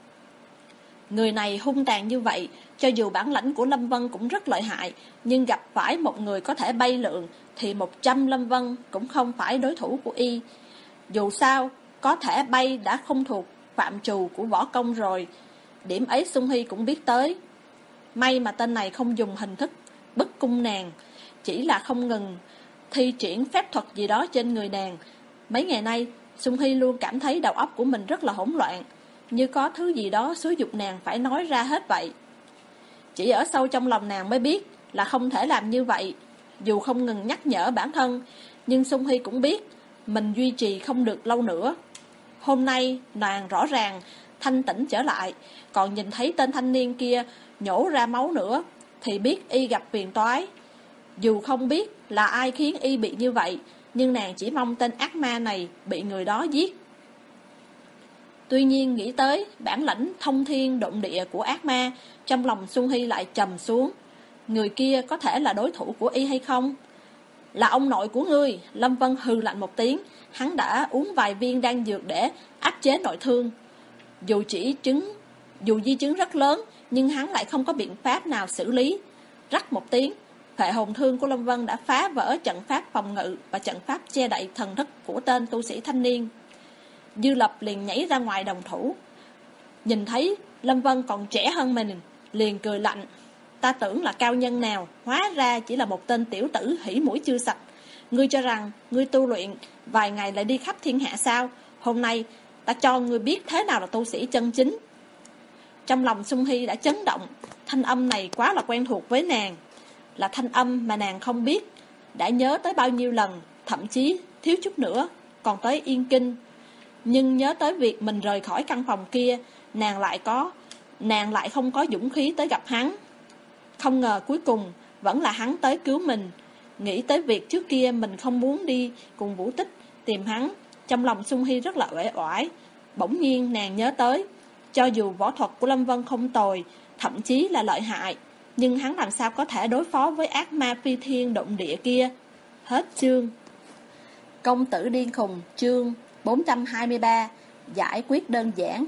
Người này hung tàn như vậy, cho dù bản lãnh của Lâm Vân cũng rất lợi hại, nhưng gặp phải một người có thể bay lượn thì một trăm Lâm Vân cũng không phải đối thủ của y. Dù sao, có thể bay đã không thuộc phạm trù của võ công rồi. Điểm ấy Sung Hy cũng biết tới. May mà tên này không dùng hình thức bức cung nàng, chỉ là không ngừng thi triển phép thuật gì đó trên người nàng. Mấy ngày nay, Sung Hy luôn cảm thấy đầu óc của mình rất là hỗn loạn, như có thứ gì đó xúi giục nàng phải nói ra hết vậy. Chỉ ở sâu trong lòng nàng mới biết là không thể làm như vậy. Dù không ngừng nhắc nhở bản thân, nhưng Sung Hy cũng biết mình duy trì không được lâu nữa. Hôm nay nàng rõ ràng thanh tỉnh trở lại, còn nhìn thấy tên thanh niên kia nhổ ra máu nữa thì biết y gặp phiền toái. Dù không biết là ai khiến y bị như vậy, nhưng nàng chỉ mong tên ác ma này bị người đó giết. Tuy nhiên nghĩ tới bản lãnh thông thiên động địa của ác ma, trong lòng Sung Hy lại trầm xuống. Người kia có thể là đối thủ của y hay không? Là ông nội của ngươi. Lâm Vân hừ lạnh một tiếng. Hắn đã uống vài viên đan dược để áp chế nội thương. Dù chỉ chứng, dù di chứng rất lớn, nhưng hắn lại không có biện pháp nào xử lý. Rắc một tiếng, hệ hồn thương của Lâm Vân đã phá vỡ trận pháp phòng ngự và trận pháp che đậy thần thức của tên tu sĩ thanh niên. Dư Lập liền nhảy ra ngoài đồng thủ. Nhìn thấy Lâm Vân còn trẻ hơn mình, liền cười lạnh. Ta tưởng là cao nhân nào, hóa ra chỉ là một tên tiểu tử hỉ mũi chưa sạch. Ngươi cho rằng ngươi tu luyện vài ngày lại đi khắp thiên hạ sao? Hôm nay ta cho ngươi biết thế nào là tu sĩ chân chính. Trong lòng Sung Hy đã chấn động. Thanh âm này quá là quen thuộc với nàng, là thanh âm mà nàng không biết đã nhớ tới bao nhiêu lần, thậm chí thiếu chút nữa còn tới Yên Kinh. Nhưng nhớ tới việc mình rời khỏi căn phòng kia, nàng lại có nàng lại không có dũng khí tới gặp hắn. Không ngờ cuối cùng vẫn là hắn tới cứu mình. Nghĩ tới việc trước kia mình không muốn đi cùng Vũ Tích tìm hắn, trong lòng Sung Hy rất là uể oải. Bỗng nhiên nàng nhớ tới, cho dù võ thuật của Lâm Vân không tồi, thậm chí là lợi hại, nhưng hắn làm sao có thể đối phó với ác ma phi thiên động địa kia. Hết chương. Công tử điên khùng, chương bốn trăm hai mươi ba. Giải quyết đơn giản.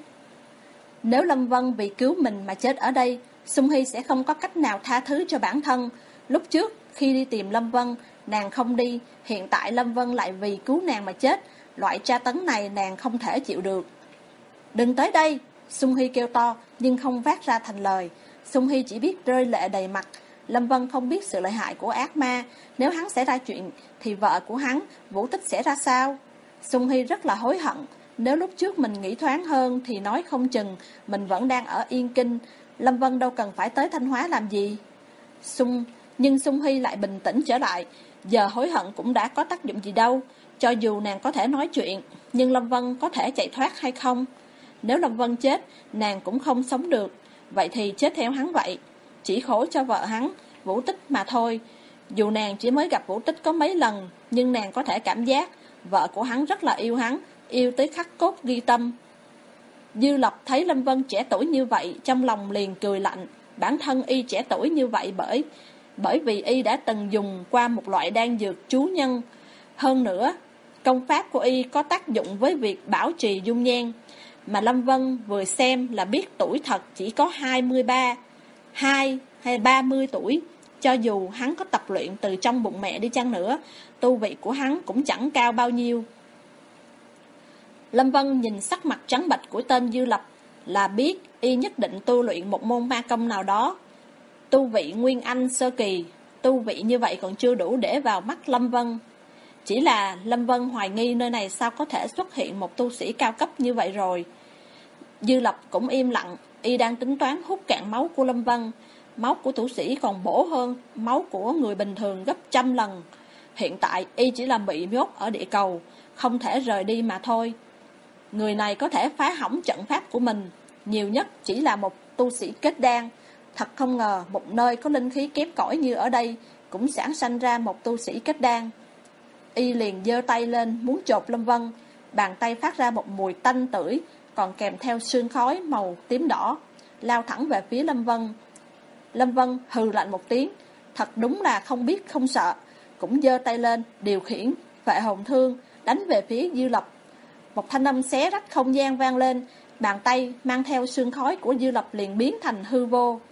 Nếu Lâm Vân vì cứu mình mà chết ở đây, Sung Hy sẽ không có cách nào tha thứ cho bản thân. Lúc trước khi đi tìm Lâm Vân, nàng không đi, hiện tại Lâm Vân lại vì cứu nàng mà chết. Loại tra tấn này nàng không thể chịu được. Đừng tới đây, Sung Hy kêu to nhưng không phát ra thành lời. Sung Hy chỉ biết rơi lệ đầy mặt. Lâm Vân không biết sự lợi hại của ác ma. Nếu hắn xảy ra chuyện thì vợ của hắn, Vũ Tích sẽ ra sao? Sung Hy rất là hối hận. Nếu lúc trước mình nghĩ thoáng hơn thì nói không chừng mình vẫn đang ở Yên Kinh. Lâm Vân đâu cần phải tới Thanh Hóa làm gì. Sung Nhưng Sung Hy lại bình tĩnh trở lại. Giờ hối hận cũng đã có tác dụng gì đâu. Cho dù nàng có thể nói chuyện, nhưng Lâm Vân có thể chạy thoát hay không? Nếu Lâm Vân chết, nàng cũng không sống được. Vậy thì chết theo hắn vậy. Chỉ khổ cho vợ hắn, Vũ Tích mà thôi. Dù nàng chỉ mới gặp Vũ Tích có mấy lần, nhưng nàng có thể cảm giác vợ của hắn rất là yêu hắn, yêu tới khắc cốt ghi tâm. Dư Lập thấy Lâm Vân trẻ tuổi như vậy, trong lòng liền cười lạnh. Bản thân y trẻ tuổi như vậy bởi bởi vì y đã từng dùng qua một loại đan dược chú nhân. Hơn nữa, công pháp của y có tác dụng với việc bảo trì dung nhan. Mà Lâm Vân vừa xem là biết tuổi thật chỉ có hai mươi ba, hai hay ba mươi tuổi. Cho dù hắn có tập luyện từ trong bụng mẹ đi chăng nữa, tu vị của hắn cũng chẳng cao bao nhiêu. Lâm Vân nhìn sắc mặt trắng bệch của tên Dư Lập là biết y nhất định tu luyện một môn ma công nào đó. Tu vị Nguyên Anh sơ kỳ, tu vị như vậy còn chưa đủ để vào mắt Lâm Vân. Chỉ là Lâm Vân hoài nghi nơi này sao có thể xuất hiện một tu sĩ cao cấp như vậy rồi. Dư Lập cũng im lặng, y đang tính toán hút cạn máu của Lâm Vân. Máu của thủ sĩ còn bổ hơn máu của người bình thường gấp trăm lần. Hiện tại y chỉ là bị nhốt ở địa cầu, không thể rời đi mà thôi. Người này có thể phá hỏng trận pháp của mình, nhiều nhất chỉ là một tu sĩ kết đan. Thật không ngờ một nơi có linh khí kém cỏi như ở đây cũng sản sanh ra một tu sĩ kết đan. Y liền giơ tay lên muốn chộp Lâm Vân. Bàn tay phát ra một mùi tanh tưởi, còn kèm theo sương khói màu tím đỏ, lao thẳng về phía Lâm Vân. Lâm Vân hừ lạnh một tiếng, thật đúng là không biết không sợ, cũng giơ tay lên điều khiển Phệ Hồn Thương đánh về phía Dư Lập. Một thanh âm xé rách không gian vang lên, bàn tay mang theo sương khói của Dư Lập liền biến thành hư vô.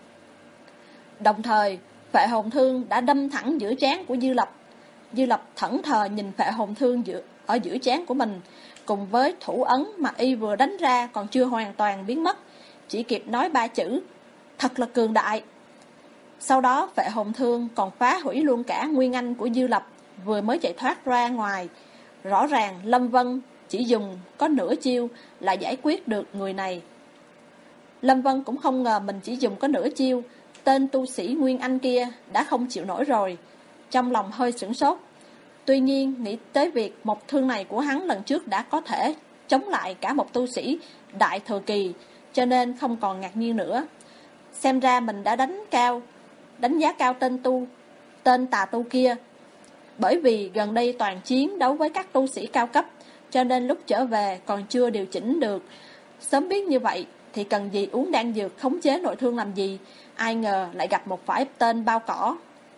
Đồng thời, Phệ Hồn Thương đã đâm thẳng giữa trán của Dư Lập. Dư Lập thẫn thờ nhìn Phệ Hồn Thương giữa, ở giữa trán của mình, cùng với thủ ấn mà y vừa đánh ra còn chưa hoàn toàn biến mất, chỉ kịp nói ba chữ: thật là cường đại. Sau đó Phệ Hồn Thương còn phá hủy luôn cả nguyên anh của Dư Lập vừa mới chạy thoát ra ngoài. Rõ ràng Lâm Vân chỉ dùng có nửa chiêu là giải quyết được người này. Lâm Vân cũng không ngờ mình chỉ dùng có nửa chiêu, tên tu sĩ nguyên anh kia đã không chịu nổi rồi, trong lòng hơi sửng sốt. Tuy nhiên nghĩ tới việc một thương này của hắn lần trước đã có thể chống lại cả một tu sĩ đại thừa kỳ, cho nên không còn ngạc nhiên nữa. Xem ra mình đã đánh cao, đánh giá cao tên tu, tên tà tu kia. Bởi vì gần đây toàn chiến đấu với các tu sĩ cao cấp, cho nên lúc trở về còn chưa điều chỉnh được. Sớm biết như vậy thì cần gì uống đan dược khống chế nội thương làm gì, ai ngờ lại gặp một phải tên bao cỏ.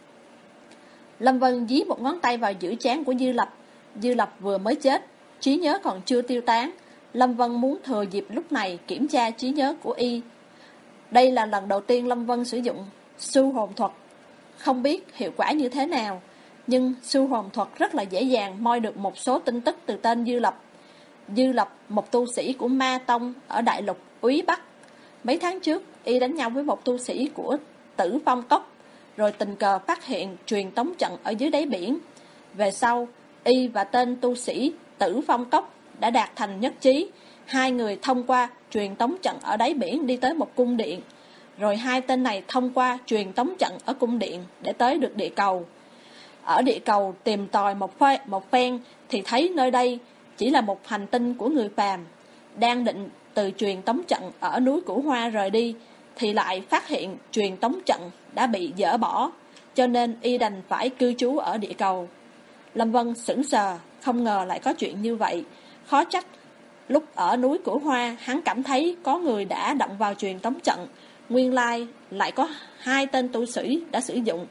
Lâm Vân dí một ngón tay vào giữa trán của Dư Lập. Dư Lập vừa mới chết, trí nhớ còn chưa tiêu tán. Lâm Vân muốn thừa dịp lúc này kiểm tra trí nhớ của y. Đây là lần đầu tiên Lâm Vân sử dụng su hồn thuật, không biết hiệu quả như thế nào, nhưng su hồn thuật rất là dễ dàng moi được một số tin tức từ tên Dư Lập. Dư Lập, một tu sĩ của Ma Tông ở đại lục Úy Bắc. Mấy tháng trước, y đánh nhau với một tu sĩ của Tử Phong Cốc, rồi tình cờ phát hiện truyền tống trận ở dưới đáy biển. Về sau, y và tên tu sĩ Tử Phong Cốc đã đạt thành nhất trí. Hai người thông qua truyền tống trận ở đáy biển đi tới một cung điện, rồi hai tên này thông qua truyền tống trận ở cung điện để tới được địa cầu. Ở địa cầu tìm tòi một phen, một phen thì thấy nơi đây chỉ là một hành tinh của người phàm. Đang định từ truyền tống trận ở núi Cửu Hoa rời đi, thì lại phát hiện truyền tống trận đã bị dỡ bỏ, cho nên y đành phải cư trú ở địa cầu. Lâm Vân sững sờ, không ngờ lại có chuyện như vậy. Khó trách lúc ở núi Cửu Hoa hắn cảm thấy có người đã động vào truyền tống trận, nguyên lai lại có hai tên tu sĩ đã sử dụng.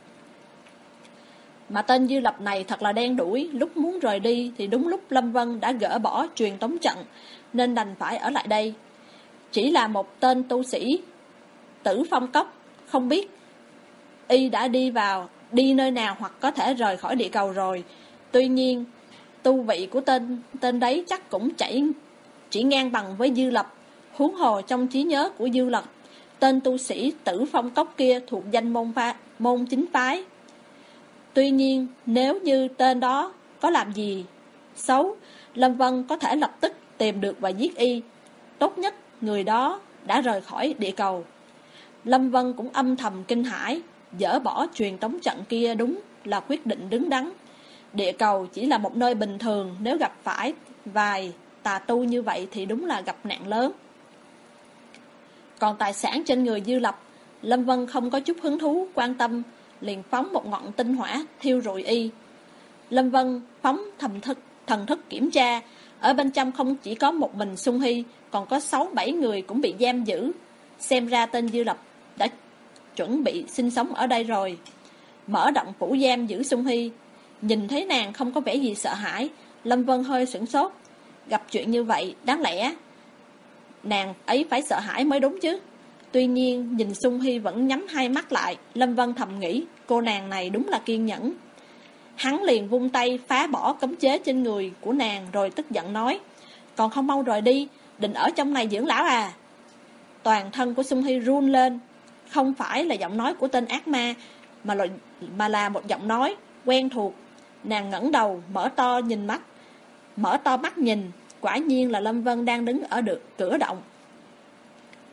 Mà tên Dư Lập này thật là đen đủi, lúc muốn rời đi thì đúng lúc Lâm Vân đã gỡ bỏ truyền tống trận, nên đành phải ở lại đây. Chỉ là một tên tu sĩ Tử Phong Cốc, không biết y đã đi vào, đi nơi nào hoặc có thể rời khỏi địa cầu rồi. Tuy nhiên, tu vị của tên tên đấy chắc cũng chảy chỉ ngang bằng với Dư Lập. Huống hồ trong trí nhớ của Dư Lập, tên tu sĩ Tử Phong Cốc kia thuộc danh môn pha, môn chính phái. Tuy nhiên, nếu như tên đó có làm gì xấu, Lâm Vân có thể lập tức tìm được và giết y. Tốt nhất người đó đã rời khỏi địa cầu. Lâm Vân cũng âm thầm kinh hãi, dỡ bỏ truyền tống trận kia đúng là quyết định đứng đắn. Địa cầu chỉ là một nơi bình thường, nếu gặp phải vài tà tu như vậy thì đúng là gặp nạn lớn. Còn tài sản trên người Dư Lập, Lâm Vân không có chút hứng thú quan tâm, liền phóng một ngọn tinh hỏa thiêu rụi y. Lâm Vân phóng thầm thức, thần thức kiểm tra, ở bên trong không chỉ có một mình Sung Hy, còn có sáu bảy người cũng bị giam giữ. Xem ra tên Dư Lập đã chuẩn bị sinh sống ở đây rồi. Mở động phủ giam giữ Sung Hy, nhìn thấy nàng không có vẻ gì sợ hãi, Lâm Vân hơi sửng sốt. Gặp chuyện như vậy, đáng lẽ nàng ấy phải sợ hãi mới đúng chứ. Tuy nhiên nhìn Sung Hy vẫn nhắm hai mắt lại, Lâm Vân thầm nghĩ cô nàng này đúng là kiên nhẫn. Hắn liền vung tay phá bỏ cấm chế trên người của nàng, rồi tức giận nói: còn không mau rời đi, định ở trong này dưỡng lão à? Toàn thân của Sung Hy run lên. Không phải là giọng nói của tên ác ma, mà là, mà là một giọng nói quen thuộc. Nàng ngẩng đầu, mở to nhìn mắt, mở to mắt nhìn, quả nhiên là Lâm Vân đang đứng ở được cửa động.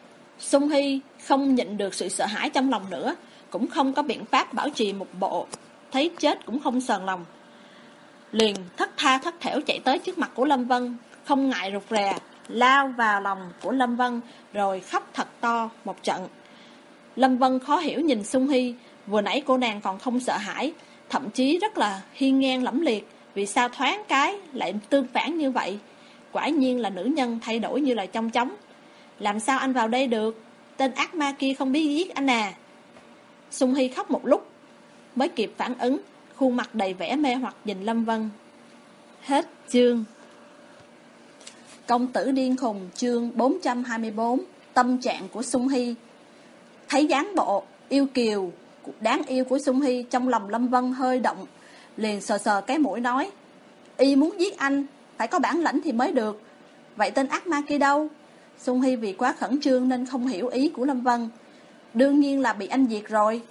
Sung Hy không nhịn được sự sợ hãi trong lòng nữa, cũng không có biện pháp bảo trì một bộ, thấy chết cũng không sờn lòng. Liền thất tha thất thểu chạy tới trước mặt của Lâm Vân, không ngại rụt rè, lao vào lòng của Lâm Vân rồi khóc thật to một trận. Lâm Vân khó hiểu nhìn Sung Hy, vừa nãy cô nàng còn không sợ hãi, thậm chí rất là hiên ngang lẫm liệt, vì sao thoáng cái lại tương phản như vậy? Quả nhiên là nữ nhân thay đổi như là trong chóng. Làm sao anh vào đây được? Tên ác ma kia không biết giết anh à? Sung Hy khóc một lúc mới kịp phản ứng, khuôn mặt đầy vẻ mê hoặc nhìn Lâm Vân. Hết chương. Công tử điên khùng chương bốn trăm hai mươi bốn. Tâm trạng của Sung Hy. Thấy dáng bộ yêu kiều đáng yêu của Sung Hy, trong lòng Lâm Vân hơi động, liền sờ sờ cái mũi nói: Y muốn giết anh, phải có bản lãnh thì mới được. Vậy tên ác ma kia đâu? Sung Hy vì quá khẩn trương nên không hiểu ý của Lâm Vân. Đương nhiên là bị anh diệt rồi.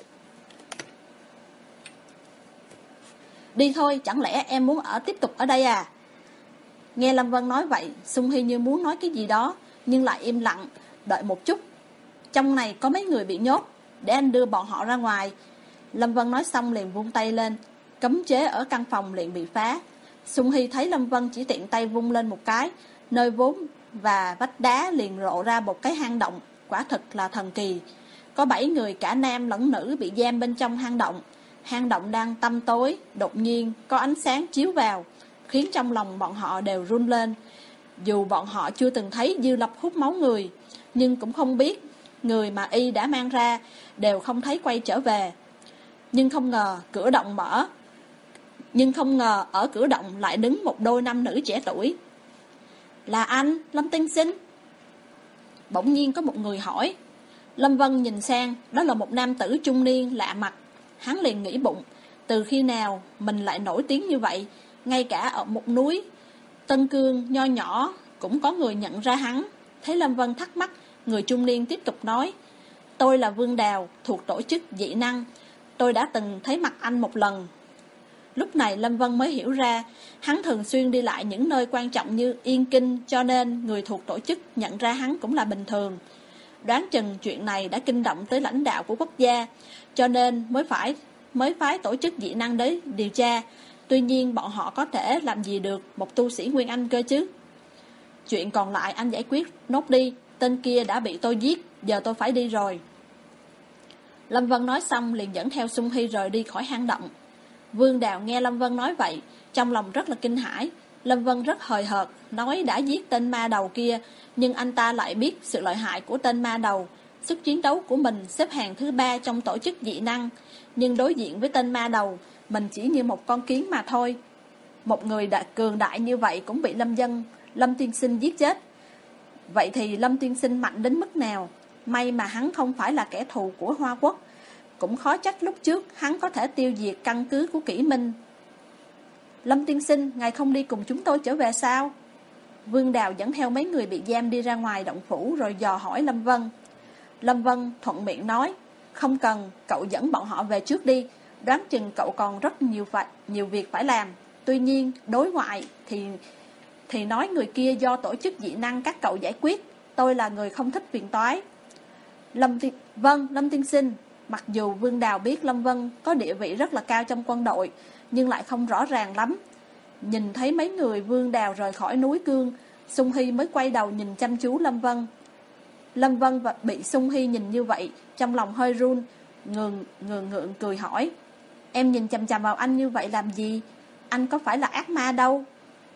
Đi thôi, chẳng lẽ em muốn ở tiếp tục ở đây à? Nghe Lâm Vân nói vậy, Sung Hy như muốn nói cái gì đó, nhưng lại im lặng. Đợi một chút, trong này có mấy người bị nhốt, để anh đưa bọn họ ra ngoài. Lâm Vân nói xong liền vung tay lên, cấm chế ở căn phòng liền bị phá. Sung Hy thấy Lâm Vân chỉ tiện tay vung lên một cái, nơi vốn và vách đá liền lộ ra một cái hang động, quả thực là thần kỳ. Có bảy người cả nam lẫn nữ bị giam bên trong hang động. Hang động đang tăm tối, đột nhiên có ánh sáng chiếu vào, khiến trong lòng bọn họ đều run lên. Dù bọn họ chưa từng thấy Dư Lập hút máu người, nhưng cũng không biết người mà y đã mang ra đều không thấy quay trở về. Nhưng không ngờ cửa động mở, nhưng không ngờ ở cửa động lại đứng một đôi nam nữ trẻ tuổi. Là anh, Lâm tiên sinh? Bỗng nhiên có một người hỏi. Lâm Vân nhìn sang, đó là một nam tử trung niên lạ mặt. Hắn liền nghĩ bụng, từ khi nào mình lại nổi tiếng như vậy, ngay cả ở một núi Tân Cương nho nhỏ cũng có người nhận ra hắn. Thấy Lâm Vân thắc mắc, người trung niên tiếp tục nói: Tôi là Vương Đào, thuộc tổ chức dị năng. Tôi đã từng thấy mặt anh một lần. Lúc này Lâm Vân mới hiểu ra, hắn thường xuyên đi lại những nơi quan trọng như Yên Kinh, cho nên người thuộc tổ chức nhận ra hắn cũng là bình thường. Đoán chừng chuyện này đã kinh động tới lãnh đạo của quốc gia, cho nên mới phải mới phái tổ chức dị năng đến điều tra. Tuy nhiên bọn họ có thể làm gì được một tu sĩ Nguyên Anh cơ chứ? Chuyện còn lại anh giải quyết nốt đi, tên kia đã bị tôi giết, giờ tôi phải đi rồi. Lâm Vân nói xong liền dẫn theo Sung Hy rời đi khỏi hang động. Vương Đào nghe Lâm Vân nói vậy, trong lòng rất là kinh hãi. Lâm Vân rất hời hợt, nói đã giết tên ma đầu kia, nhưng anh ta lại biết sự lợi hại của tên ma đầu. Sức chiến đấu của mình xếp hàng thứ ba trong tổ chức dị năng, nhưng đối diện với tên ma đầu, mình chỉ như một con kiến mà thôi. Một người đã cường đại như vậy cũng bị Lâm Dân, Lâm tiên sinh giết chết. Vậy thì Lâm tiên sinh mạnh đến mức nào? May mà hắn không phải là kẻ thù của Hoa Quốc, cũng khó trách lúc trước hắn có thể tiêu diệt căn cứ của Kỷ Minh. Lâm tiên sinh, ngài không đi cùng chúng tôi trở về sao? Vương Đào dẫn theo mấy người bị giam đi ra ngoài động phủ rồi dò hỏi Lâm Vân. Lâm Vân thuận miệng nói: Không cần, cậu dẫn bọn họ về trước đi. Đoán chừng cậu còn rất nhiều, phải, nhiều việc phải làm. Tuy nhiên đối ngoại thì Thì nói người kia do tổ chức dị năng các cậu giải quyết. Tôi là người không thích phiền toái. Lâm tiên, Vâng, Lâm tiên sinh. Mặc dù Vương Đào biết Lâm Vân có địa vị rất là cao trong quân đội, nhưng lại không rõ ràng lắm. Nhìn thấy mấy người Vương Đào rời khỏi núi Cương, Sung Hy mới quay đầu nhìn chăm chú Lâm Vân. Lâm Vân và bị Sung Hy nhìn như vậy, trong lòng hơi run, ngượng ngượng ngượng cười hỏi: Em nhìn chằm chằm vào anh như vậy làm gì? Anh có phải là ác ma đâu.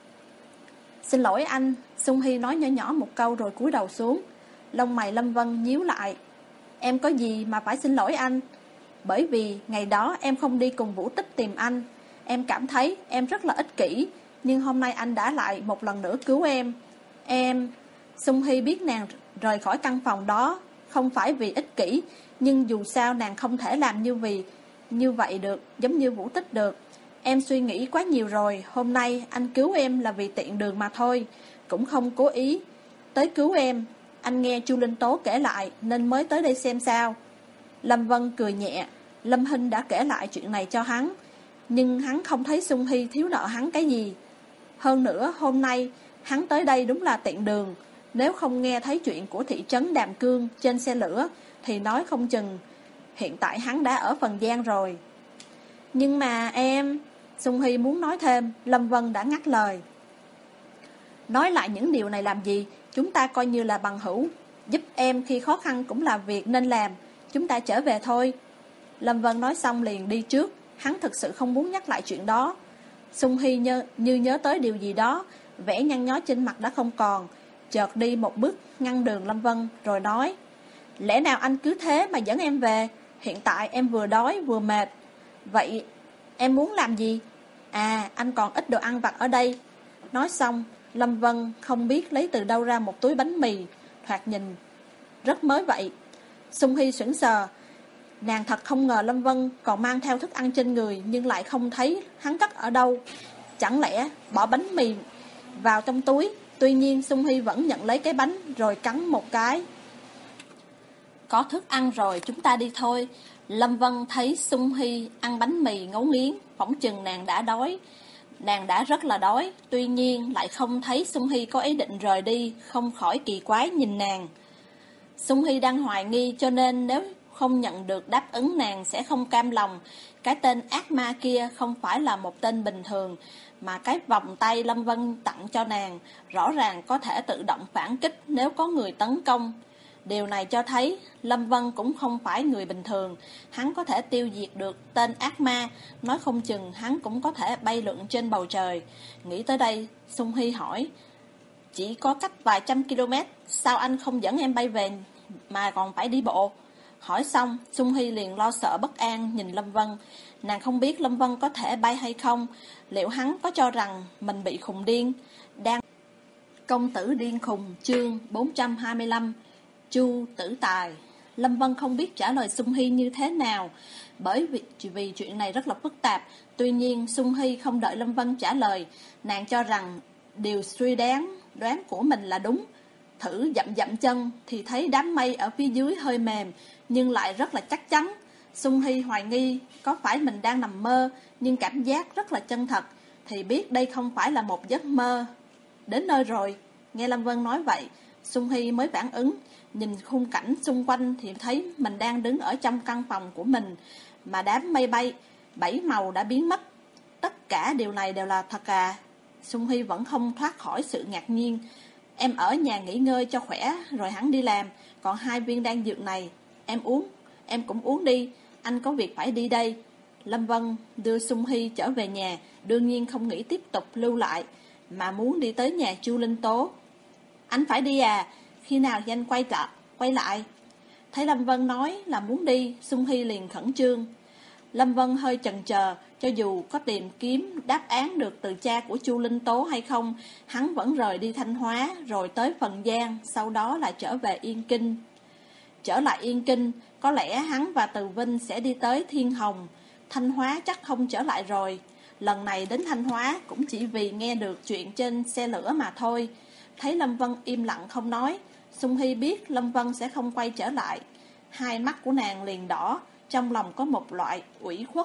Xin lỗi anh, Sung Hy nói nhỏ nhỏ một câu rồi cúi đầu xuống. Lông mày Lâm Vân nhíu lại. Em có gì mà phải xin lỗi anh? Bởi vì ngày đó em không đi cùng Vũ Tích tìm anh. Em cảm thấy em rất là ích kỷ, nhưng hôm nay anh đã lại một lần nữa cứu em. Em... Sung Hy biết nàng rời khỏi căn phòng đó không phải vì ích kỷ, nhưng dù sao nàng không thể làm như vì như vậy được, giống như Vũ Tích được. Em suy nghĩ quá nhiều rồi, hôm nay anh cứu em là vì tiện đường mà thôi, cũng không cố ý tới cứu em. Anh nghe Chu Linh Tố kể lại nên mới tới đây xem sao. Lâm Vân cười nhẹ. Lâm Hinh đã kể lại chuyện này cho hắn, nhưng hắn không thấy Sung Hy thiếu nợ hắn cái gì. Hơn nữa hôm nay hắn tới đây đúng là tiện đường, Nếu không nghe thấy chuyện của thị trấn Đàm Cương trên xe lửa thì nói không chừng hiện tại hắn đã ở Phần Giang rồi. Nhưng mà em... Sung Hy muốn nói thêm, Lâm Vân đã ngắt lời. Nói lại những điều này làm gì? Chúng ta coi như là bằng hữu. Giúp em khi khó khăn cũng là việc nên làm. Chúng ta trở về thôi. Lâm Vân nói xong liền đi trước. Hắn thực sự không muốn nhắc lại chuyện đó. Sung Hy như, như nhớ tới điều gì đó, vẻ nhăn nhó trên mặt đã không còn. Chợt đi một bước ngăn đường Lâm Vân rồi nói: Lẽ nào anh cứ thế mà dẫn em về? Hiện tại em vừa đói vừa mệt. Vậy em muốn làm gì? À, anh còn ít đồ ăn vặt ở đây. Nói xong, Lâm Vân không biết lấy từ đâu ra một túi bánh mì, thoạt nhìn rất mới vậy. Sung Hy sững sờ. Nàng thật không ngờ Lâm Vân còn mang theo thức ăn trên người, nhưng lại không thấy hắn cất ở đâu. Chẳng lẽ bỏ bánh mì vào trong túi? Tuy nhiên Sung Hy vẫn nhận lấy cái bánh rồi cắn một cái. Có thức ăn rồi, chúng ta đi thôi. Lâm Vân thấy Sung Hy ăn bánh mì ngấu nghiến, phỏng chừng nàng đã đói. Nàng đã rất là đói, tuy nhiên lại không thấy Sung Hy có ý định rời đi, không khỏi kỳ quái nhìn nàng. Sung Hy đang hoài nghi, cho nên nếu không nhận được đáp ứng nàng sẽ không cam lòng. Cái tên ác ma kia không phải là một tên bình thường, mà cái vòng tay Lâm Vân tặng cho nàng rõ ràng có thể tự động phản kích nếu có người tấn công. Điều này cho thấy Lâm Vân cũng không phải người bình thường. Hắn có thể tiêu diệt được tên ác ma, nói không chừng hắn cũng có thể bay lượn trên bầu trời. Nghĩ tới đây, Sung Hy hỏi: Chỉ có cách vài trăm km, sao anh không dẫn em bay về mà còn phải đi bộ? Hỏi xong, Sung Hy liền lo sợ bất an nhìn Lâm Vân. Nàng không biết Lâm Vân có thể bay hay không. Liệu hắn có cho rằng mình bị khùng điên? Đang Công tử điên khùng, chương bốn trăm hai mươi lăm. Chu tử tài. Lâm Vân không biết trả lời Sung Hy như thế nào, bởi vì, vì chuyện này rất là phức tạp. Tuy nhiên Sung Hy không đợi Lâm Vân trả lời, nàng cho rằng điều suy đoán đoán của mình là đúng. Thử dậm dậm chân thì thấy đám mây ở phía dưới hơi mềm, nhưng lại rất là chắc chắn. Sung Hy hoài nghi có phải mình đang nằm mơ, nhưng cảm giác rất là chân thật, thì biết đây không phải là một giấc mơ. Đến nơi rồi. Nghe Lâm Vân nói vậy, Sung Hy mới phản ứng. Nhìn khung cảnh xung quanh thì thấy mình đang đứng ở trong căn phòng của mình, mà đám mây bay bảy màu đã biến mất. Tất cả điều này đều là thật à? Sung Hy vẫn không thoát khỏi sự ngạc nhiên. Em ở nhà nghỉ ngơi cho khỏe rồi hẳn đi làm. Còn hai viên đan dược này em uống, em cũng uống đi. Anh có việc phải đi đây. Lâm Vân đưa Sung Hy trở về nhà, đương nhiên không nghĩ tiếp tục lưu lại, mà muốn đi tới nhà Chu Linh Tố. Anh phải đi à? Khi nào thì anh quay lại, quay lại? Thấy Lâm Vân nói là muốn đi, Sung Hy liền khẩn trương. Lâm Vân hơi chần chờ, cho dù có tìm kiếm đáp án được từ cha của Chu Linh Tố hay không, hắn vẫn rời đi Thanh Hóa, rồi tới Phần Giang, sau đó lại trở về Yên Kinh. Trở lại Yên Kinh, có lẽ hắn và Từ Vinh sẽ đi tới Thiên Hồng. Thanh Hóa chắc không trở lại rồi. Lần này đến Thanh Hóa cũng chỉ vì nghe được chuyện trên xe lửa mà thôi. Thấy Lâm Vân im lặng không nói, Sung Hy biết Lâm Vân sẽ không quay trở lại. Hai mắt của nàng liền đỏ, trong lòng có một loại ủy khuất.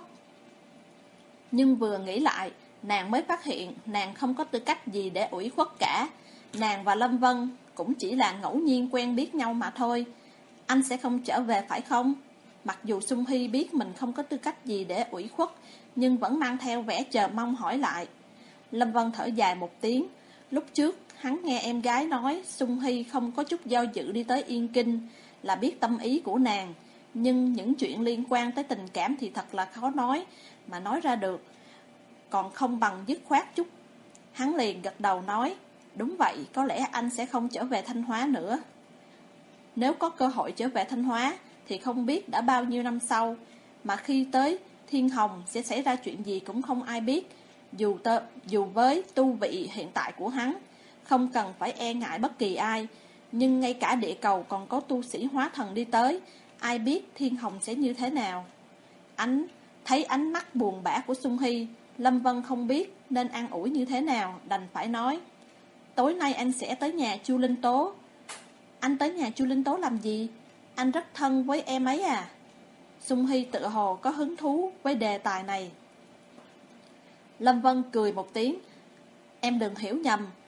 Nhưng vừa nghĩ lại, nàng mới phát hiện nàng không có tư cách gì để ủy khuất cả. Nàng và Lâm Vân cũng chỉ là ngẫu nhiên quen biết nhau mà thôi. Anh sẽ không trở về phải không? Mặc dù Sung Hy biết mình không có tư cách gì để ủy khuất, nhưng vẫn mang theo vẻ chờ mong hỏi lại. Lâm Vân thở dài một tiếng. Lúc trước hắn nghe em gái nói Sung Hy không có chút do dự đi tới Yên Kinh là biết tâm ý của nàng. Nhưng những chuyện liên quan tới tình cảm thì thật là khó nói, mà nói ra được còn không bằng dứt khoát chút. Hắn liền gật đầu nói: Đúng vậy, có lẽ anh sẽ không trở về Thanh Hóa nữa. Nếu có cơ hội trở về Thanh Hóa thì không biết đã bao nhiêu năm sau, mà khi tới Thiên Hồng sẽ xảy ra chuyện gì cũng không ai biết. Dù, tơ, dù với tu vị hiện tại của hắn, không cần phải e ngại bất kỳ ai, nhưng ngay cả địa cầu còn có tu sĩ hóa thần đi tới, ai biết Thiên Hồng sẽ như thế nào. Ánh thấy ánh mắt buồn bã của Sung Hy, Lâm Vân không biết nên an ủi như thế nào, đành phải nói: Tối nay anh sẽ tới nhà Chu Linh Tố. Anh tới nhà Chu Linh Tố làm gì? Anh rất thân với em ấy à? Sung Hy tự hồ có hứng thú với đề tài này. Lâm Vân cười một tiếng: Em đừng hiểu nhầm,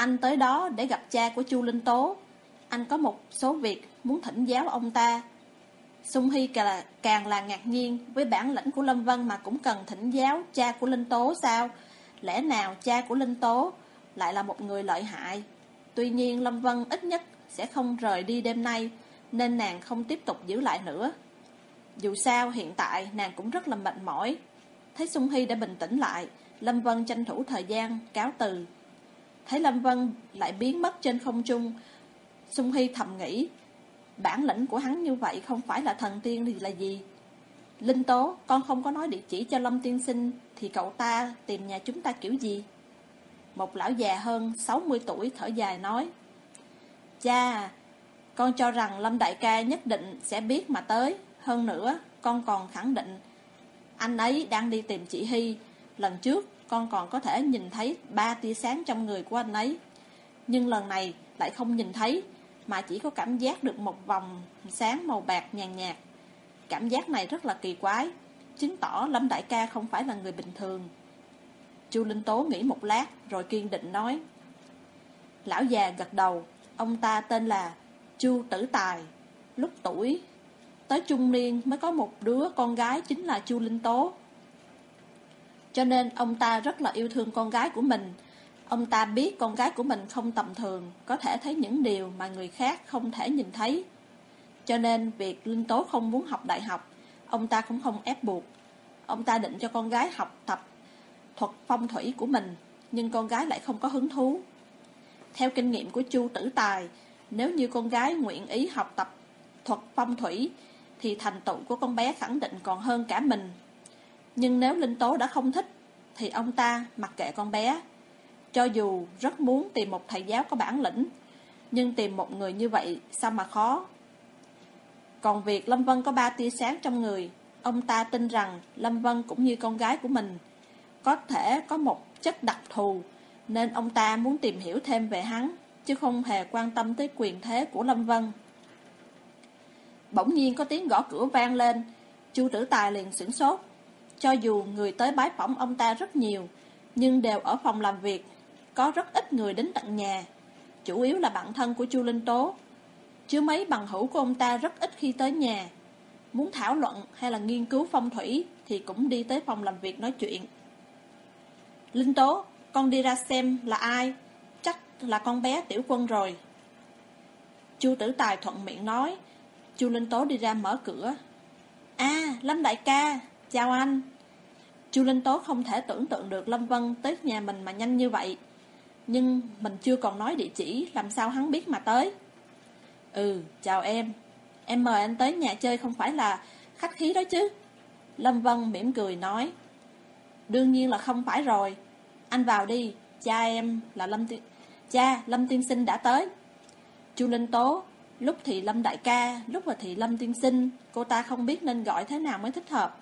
Anh tới đó để gặp cha của Chu Linh Tố. Anh có một số việc muốn thỉnh giáo ông ta. Sung Hy càng, càng là ngạc nhiên. Với bản lĩnh của Lâm Vân mà cũng cần thỉnh giáo cha của Linh Tố sao? Lẽ nào cha của Linh Tố lại là một người lợi hại? Tuy nhiên Lâm Vân ít nhất sẽ không rời đi đêm nay, nên nàng không tiếp tục giữ lại nữa. Dù sao hiện tại nàng cũng rất là mệt mỏi. Thấy Sung Hy đã bình tĩnh lại, Lâm Vân tranh thủ thời gian cáo từ. Thấy Lâm Vân lại biến mất trên không trung, Sung Hy thầm nghĩ, bản lĩnh của hắn như vậy không phải là thần tiên thì là gì? Linh Tố, con không có nói địa chỉ cho Lâm tiên sinh, thì cậu ta tìm nhà chúng ta kiểu gì? Một lão già hơn sáu mươi tuổi thở dài nói, cha, con cho rằng Lâm đại ca nhất định sẽ biết mà tới. Hơn nữa, con còn khẳng định anh ấy đang đi tìm chị Hy. Lần trước, con còn có thể nhìn thấy ba tia sáng trong người của anh ấy. Nhưng lần này lại không nhìn thấy, mà chỉ có cảm giác được một vòng sáng màu bạc nhàn nhạt. Cảm giác này rất là kỳ quái, chứng tỏ Lâm đại ca không phải là người bình thường. Chu Linh Tố nghĩ một lát rồi kiên định nói. Lão già gật đầu. Ông ta tên là Chu Tử Tài. Lúc tuổi tới trung niên mới có một đứa con gái chính là Chu Linh Tố. Cho nên ông ta rất là yêu thương con gái của mình. Ông ta biết con gái của mình không tầm thường, có thể thấy những điều mà người khác không thể nhìn thấy. Cho nên việc Linh Tố không muốn học đại học, ông ta cũng không ép buộc. Ông ta định cho con gái học tập thuật phong thủy của mình, nhưng con gái lại không có hứng thú. Theo kinh nghiệm của Chu Tử Tài, nếu như con gái nguyện ý học tập thuật phong thủy thì thành tựu của con bé khẳng định còn hơn cả mình. Nhưng nếu Linh Tố đã không thích thì ông ta mặc kệ con bé. Cho dù rất muốn tìm một thầy giáo có bản lĩnh, nhưng tìm một người như vậy sao mà khó. Còn việc Lâm Vân có ba tia sáng trong người, ông ta tin rằng Lâm Vân cũng như con gái của mình có thể có một chất đặc thù, nên ông ta muốn tìm hiểu thêm về hắn, chứ không hề quan tâm tới quyền thế của Lâm Vân. Bỗng nhiên có tiếng gõ cửa vang lên. Chu Tử Tài liền sửng sốt. Cho dù người tới bái phỏng ông ta rất nhiều, nhưng đều ở phòng làm việc, có rất ít người đến tận nhà. Chủ yếu là bạn thân của Chu Linh Tố, chứ mấy bằng hữu của ông ta rất ít khi tới nhà. Muốn thảo luận hay là nghiên cứu phong thủy thì cũng đi tới phòng làm việc nói chuyện. Linh Tố, con đi ra xem là ai. Chắc là con bé Tiểu Quân rồi. Chu Tử Tài thuận miệng nói. Chu Linh Tố đi ra mở cửa. À, Lâm đại ca, chào anh. Chu Linh Tố không thể tưởng tượng được Lâm Vân tới nhà mình mà nhanh như vậy. Nhưng mình chưa còn nói địa chỉ, làm sao hắn biết mà tới. Ừ, chào em. Em mời anh tới nhà chơi không phải là khách khí đó chứ. Lâm Vân mỉm cười nói. Đương nhiên là không phải rồi. Anh vào đi, cha em là Lâm Tiên... Cha, Lâm tiên sinh đã tới. Chu Linh Tố, lúc thì Lâm đại ca, lúc thì Lâm tiên sinh, cô ta không biết nên gọi thế nào mới thích hợp.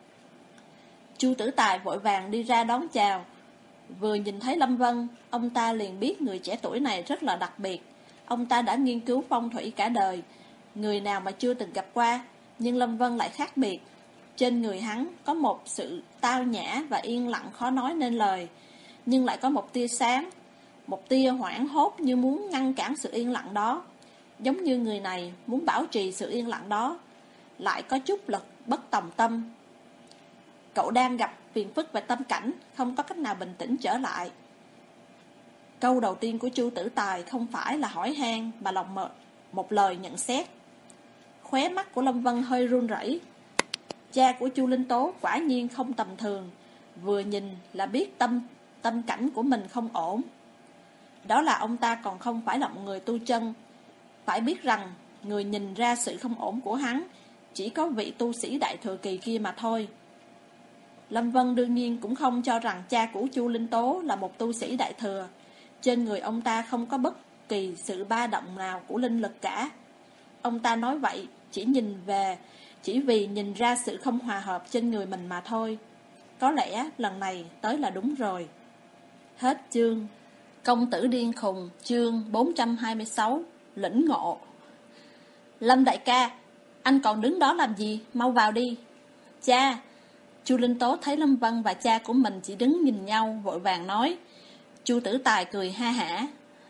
Chu Tử Tài vội vàng đi ra đón chào. Vừa nhìn thấy Lâm Vân, ông ta liền biết người trẻ tuổi này rất là đặc biệt. Ông ta đã nghiên cứu phong thủy cả đời, người nào mà chưa từng gặp qua. Nhưng Lâm Vân lại khác biệt. Trên người hắn có một sự tao nhã và yên lặng khó nói nên lời, nhưng lại có một tia sáng, một tia hoảng hốt như muốn ngăn cản sự yên lặng đó. Giống như người này muốn bảo trì sự yên lặng đó, lại có chút lực bất tòng tâm. Cậu đang gặp phiền phức về tâm cảnh, không có cách nào bình tĩnh trở lại. Câu đầu tiên của Chu Tử Tài không phải là hỏi han, mà lòng một, một lời nhận xét. Khóe mắt của Lâm Vân hơi run rẩy. Cha của Chu Linh Tố quả nhiên không tầm thường, vừa nhìn là biết tâm tâm cảnh của mình không ổn. Đó là ông ta còn không phải là một người tu chân. Phải biết rằng người nhìn ra sự không ổn của hắn chỉ có vị tu sĩ đại thừa kỳ kia mà thôi. Lâm Vân đương nhiên cũng không cho rằng cha của Chu Linh Tố là một tu sĩ đại thừa. Trên người ông ta không có bất kỳ sự ba động nào của linh lực cả. Ông ta nói vậy chỉ nhìn về Chỉ vì nhìn ra sự không hòa hợp trên người mình mà thôi. Có lẽ lần này tới là đúng rồi. Hết chương. Công tử điên khùng, chương bốn trăm hai mươi sáu. Lĩnh ngộ. Lâm đại ca, anh còn đứng đó làm gì? Mau vào đi. Cha. Chu Linh Tố thấy Lâm Vân và cha của mình chỉ đứng nhìn nhau, vội vàng nói. Chu Tử Tài cười ha hả.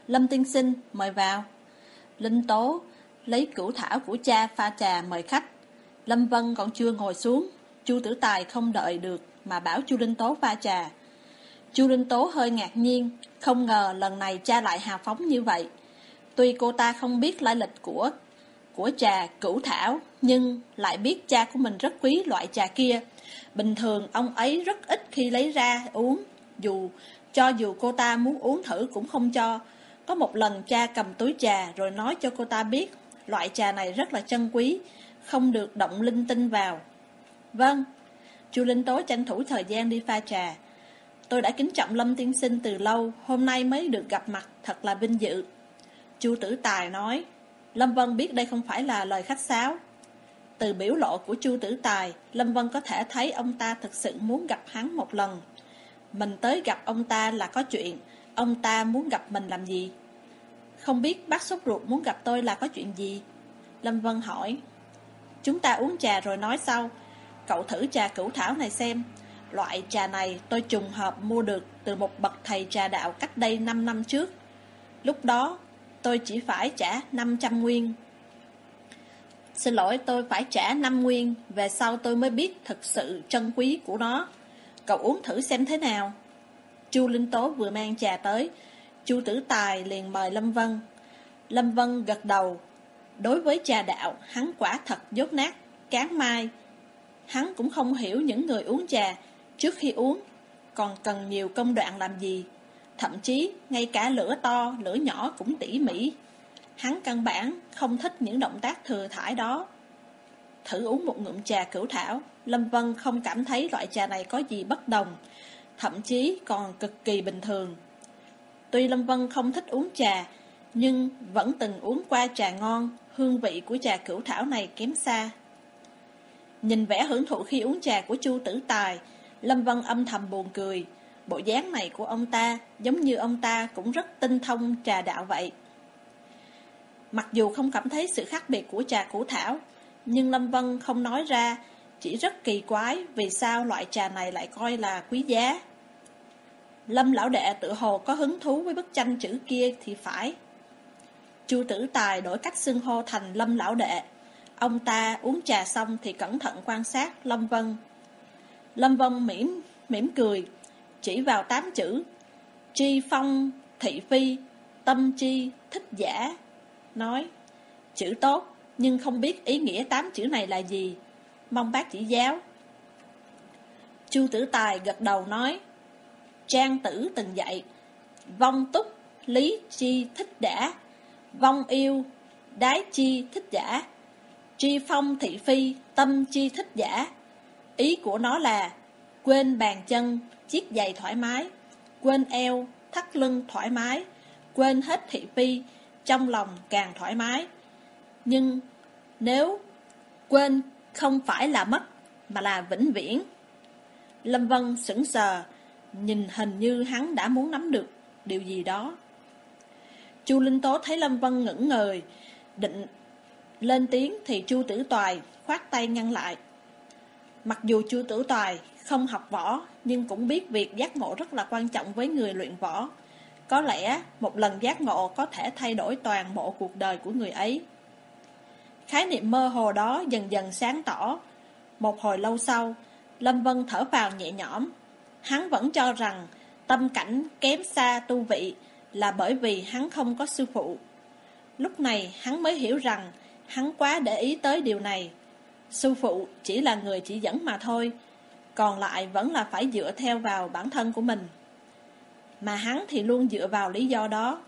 Lâm tiên sinh, mời vào. Linh Tố lấy cửu thảo của cha pha trà mời khách. Lâm Vân còn chưa ngồi xuống, Chu Tử Tài không đợi được mà bảo Chu Linh Tố pha trà. Chu Linh Tố hơi ngạc nhiên, không ngờ lần này cha lại hào phóng như vậy. Tuy cô ta không biết lai lịch của của trà cửu thảo, nhưng lại biết cha của mình rất quý loại trà kia. Bình thường ông ấy rất ít khi lấy ra uống, dù cho dù cô ta muốn uống thử cũng không cho. Có một lần cha cầm túi trà rồi nói cho cô ta biết loại trà này rất là trân quý, không được động linh tinh vào. Vâng. Chu Linh Tố tranh thủ thời gian đi pha trà. Tôi đã kính trọng Lâm tiên sinh từ lâu, hôm nay mới được gặp mặt, thật là vinh dự. Chu Tử Tài nói. Lâm Vân biết đây không phải là lời khách sáo. Từ biểu lộ của Chu Tử Tài, Lâm Vân có thể thấy ông ta thực sự muốn gặp hắn một lần. Mình tới gặp ông ta là có chuyện, ông ta muốn gặp mình làm gì? Không biết bác sốt ruột muốn gặp tôi là có chuyện gì? Lâm Vân hỏi. Chúng ta uống trà rồi nói sau. Cậu thử trà cửu thảo này xem. Loại trà này tôi trùng hợp mua được từ một bậc thầy trà đạo cách đây năm năm trước. Lúc đó tôi chỉ phải trả năm trăm nguyên. Xin lỗi, tôi phải trả năm nguyên. Về sau tôi mới biết thực sự trân quý của nó. Cậu uống thử xem thế nào. Chu Linh Tố vừa mang trà tới, Chu Tử Tài liền mời Lâm Vân. Lâm Vân gật đầu. Đối với trà đạo, hắn quả thật dốt nát, cán mai. Hắn cũng không hiểu những người uống trà trước khi uống còn cần nhiều công đoạn làm gì. Thậm chí ngay cả lửa to, lửa nhỏ cũng tỉ mỉ. Hắn căn bản không thích những động tác thừa thãi đó. Thử uống một ngụm trà cửu thảo, Lâm Vân không cảm thấy loại trà này có gì bất đồng, thậm chí còn cực kỳ bình thường. Tuy Lâm Vân không thích uống trà, nhưng vẫn từng uống qua trà ngon, hương vị của trà cửu thảo này kém xa. Nhìn vẻ hưởng thụ khi uống trà của Chu Tử Tài, Lâm Vân âm thầm buồn cười. Bộ dáng này của ông ta giống như ông ta cũng rất tinh thông trà đạo vậy. Mặc dù không cảm thấy sự khác biệt của trà cửu thảo, nhưng Lâm Vân không nói ra, chỉ rất kỳ quái vì sao loại trà này lại coi là quý giá. Lâm lão đệ tự hồ có hứng thú với bức tranh chữ kia thì phải. Chu Tử Tài đổi cách xưng hô thành Lâm lão đệ. Ông ta uống trà xong thì cẩn thận quan sát Lâm Vân. Lâm Vân mỉm, mỉm cười, chỉ vào tám chữ tri phong thị phi tâm chi thích giả, nói: chữ tốt, nhưng không biết ý nghĩa tám chữ này là gì, mong bác chỉ giáo. Chu Tử Tài gật đầu nói: Trang Tử từng dạy, vong túc lý chi thích đã, vong yêu đái chi thích giả, tri phong thị phi tâm chi thích giả. Ý của nó là quên bàn chân chiếc giày thoải mái, quên eo thắt lưng thoải mái, quên hết thị phi, trong lòng càng thoải mái. Nhưng nếu quên không phải là mất, mà là vĩnh viễn. Lâm Vân sững sờ, nhìn hình như hắn đã muốn nắm được điều gì đó. Chu Linh Tố thấy Lâm Vân ngẩn người, định lên tiếng thì Chu Tử Toài khoát tay ngăn lại. Mặc dù Chu Tử Toài không học võ, nhưng cũng biết việc giác ngộ rất là quan trọng với người luyện võ. Có lẽ một lần giác ngộ có thể thay đổi toàn bộ cuộc đời của người ấy. Khái niệm mơ hồ đó dần dần sáng tỏ. Một hồi lâu sau, Lâm Vân thở vào nhẹ nhõm. Hắn vẫn cho rằng tâm cảnh kém xa tu vị là bởi vì hắn không có sư phụ. Lúc này hắn mới hiểu rằng hắn quá để ý tới điều này. Sư phụ chỉ là người chỉ dẫn mà thôi, còn lại vẫn là phải dựa theo vào bản thân của mình. Mà hắn thì luôn dựa vào lý do đó.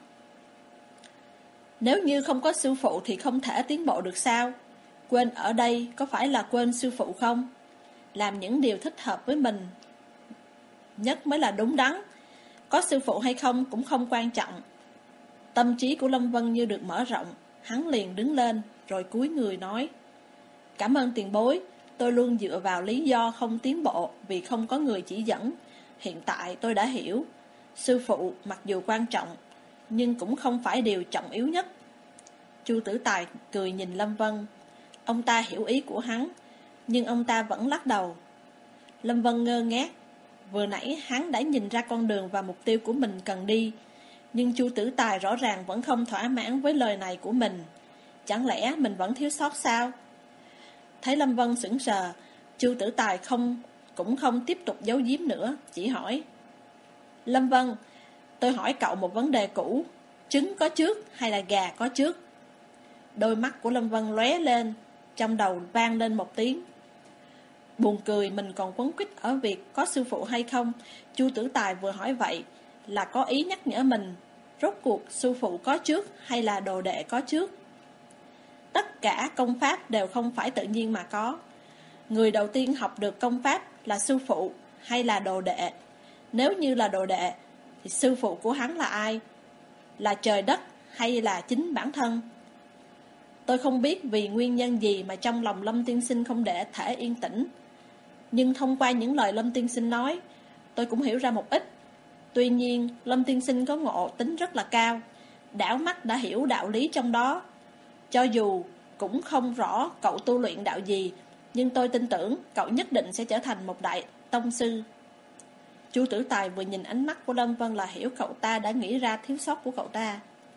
Nếu như không có sư phụ thì không thể tiến bộ được sao? Quên ở đây có phải là quên sư phụ không? Làm những điều thích hợp với mình nhất mới là đúng đắn. Có sư phụ hay không cũng không quan trọng. Tâm trí của Lâm Vân như được mở rộng. Hắn liền đứng lên rồi cúi người nói: Cảm ơn tiền bối, tôi luôn dựa vào lý do không tiến bộ vì không có người chỉ dẫn. Hiện tại tôi đã hiểu, sư phụ mặc dù quan trọng nhưng cũng không phải điều trọng yếu nhất. Chu Tử Tài cười nhìn Lâm Vân. Ông ta hiểu ý của hắn, nhưng ông ta vẫn lắc đầu. Lâm Vân ngơ ngác. Vừa nãy hắn đã nhìn ra con đường và mục tiêu của mình cần đi. Nhưng Chu Tử Tài rõ ràng vẫn không thỏa mãn với lời này của mình. Chẳng lẽ mình vẫn thiếu sót sao? Thấy Lâm Vân sững sờ, Chu Tử Tài không cũng không tiếp tục giấu giếm nữa, chỉ hỏi: Lâm Vân, tôi hỏi cậu một vấn đề cũ, trứng có trước hay là gà có trước? Đôi mắt của Lâm Vân lóe lên, trong đầu vang lên một tiếng. Buồn cười mình còn quấn quýt ở việc có sư phụ hay không. Chu Tử Tài vừa hỏi vậy là có ý nhắc nhở mình, rốt cuộc sư phụ có trước hay là đồ đệ có trước? Tất cả công pháp đều không phải tự nhiên mà có. Người đầu tiên học được công pháp là sư phụ hay là đồ đệ? Nếu như là đồ đệ thì sư phụ của hắn là ai? Là trời đất hay là chính bản thân? Tôi không biết vì nguyên nhân gì mà trong lòng Lâm Tiên Sinh không để thể yên tĩnh. Nhưng thông qua những lời Lâm Tiên Sinh nói, tôi cũng hiểu ra một ít. Tuy nhiên, Lâm Tiên Sinh có ngộ tính rất là cao, đảo mắt đã hiểu đạo lý trong đó. Cho dù cũng không rõ cậu tu luyện đạo gì, nhưng tôi tin tưởng cậu nhất định sẽ trở thành một đại tông sư. Chu Tử Tài vừa nhìn ánh mắt của Lâm Vân là hiểu cậu ta đã nghĩ ra thiếu sót của cậu ta.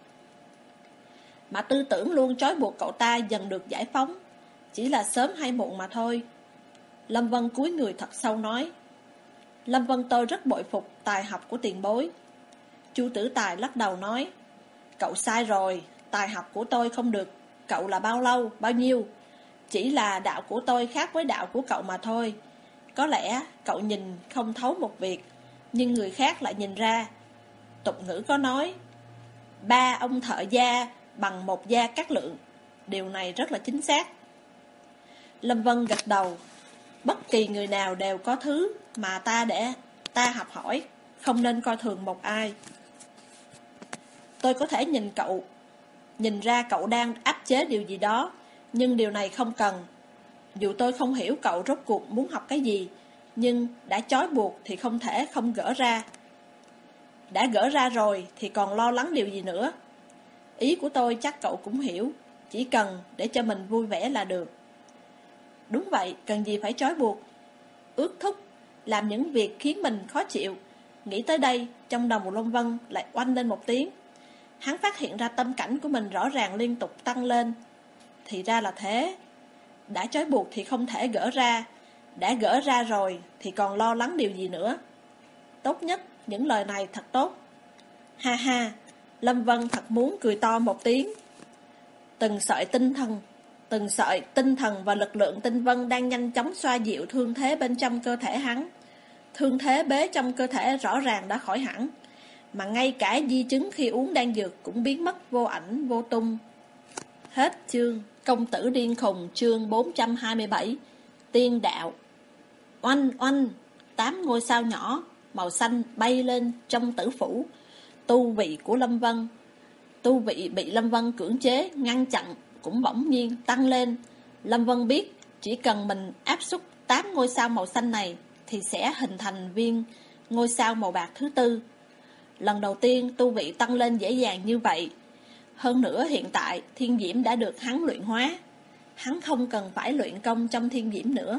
Mà tư tưởng luôn trói buộc cậu ta dần được giải phóng, chỉ là sớm hay muộn mà thôi. Lâm Vân cúi người thật sâu nói: Lâm Vân, tôi rất bội phục tài học của tiền bối. Chu Tử Tài lắc đầu nói: Cậu sai rồi, tài học của tôi không được cậu là bao lâu, bao nhiêu. Chỉ là đạo của tôi khác với đạo của cậu mà thôi. Có lẽ cậu nhìn không thấu một việc, nhưng người khác lại nhìn ra. Tục ngữ có nói: ba ông thợ gia bằng một gia cát lượng. Điều này rất là chính xác. Lâm Vân gật đầu: Bất kỳ người nào đều có thứ mà ta để ta học hỏi, không nên coi thường một ai. Tôi có thể nhìn cậu Nhìn ra cậu đang áp chế điều gì đó, nhưng điều này không cần. Dù tôi không hiểu cậu rốt cuộc muốn học cái gì, nhưng đã trói buộc thì không thể không gỡ ra. Đã gỡ ra rồi thì còn lo lắng điều gì nữa? Ý của tôi chắc cậu cũng hiểu, chỉ cần để cho mình vui vẻ là được. Đúng vậy, cần gì phải trói buộc, ước thúc, làm những việc khiến mình khó chịu. Nghĩ tới đây, trong đầu Lâm Vân lại oanh lên một tiếng. Hắn phát hiện ra tâm cảnh của mình rõ ràng liên tục tăng lên. Thì ra là thế. Đã trói buộc thì không thể gỡ ra, đã gỡ ra rồi thì còn lo lắng điều gì nữa? Tốt nhất, những lời này thật tốt. Ha ha, Lâm Vân thật muốn cười to một tiếng. Từng sợi tinh thần Từng sợi tinh thần và lực lượng tinh vân đang nhanh chóng xoa dịu thương thế bên trong cơ thể hắn. Thương thế bế trong cơ thể rõ ràng đã khỏi hẳn, mà ngay cả di chứng khi uống đan dược cũng biến mất vô ảnh vô tung. Hết chương. Công tử điên khùng, chương bốn trăm hai mươi bảy. Tiên đạo. Oanh oanh, tám ngôi sao nhỏ màu xanh bay lên trong tử phủ. Tu vị của Lâm Vân Tu vị bị Lâm Vân cưỡng chế ngăn chặn cũng bỗng nhiên tăng lên. Lâm Vân biết chỉ cần mình áp suất tám ngôi sao màu xanh này thì sẽ hình thành viên ngôi sao màu bạc thứ tư. Lần đầu tiên tu vị tăng lên dễ dàng như vậy. Hơn nữa hiện tại thiên diễm đã được hắn luyện hóa, hắn không cần phải luyện công trong thiên diễm nữa.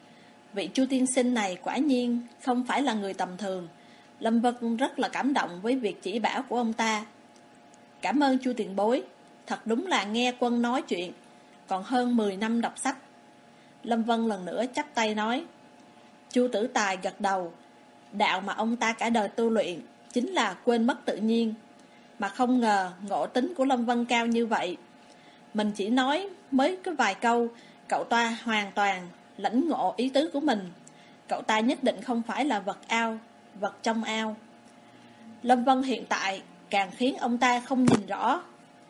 Vị Chu tiên sinh này quả nhiên không phải là người tầm thường. Lâm Vân rất là cảm động với việc chỉ bảo của ông ta. Cảm ơn Chu tiền bối, thật đúng là nghe quân nói chuyện còn hơn mười năm đọc sách. Lâm Vân lần nữa chắp tay nói. Chu Tử Tài gật đầu. Đạo mà ông ta cả đời tu luyện chính là quên mất tự nhiên, mà không ngờ ngộ tính của Lâm Vân cao như vậy. Mình chỉ nói mới có vài câu, cậu ta hoàn toàn lãnh ngộ ý tứ của mình. Cậu ta nhất định không phải là vật ao, vật trong ao. Lâm Vân hiện tại càng khiến ông ta không nhìn rõ.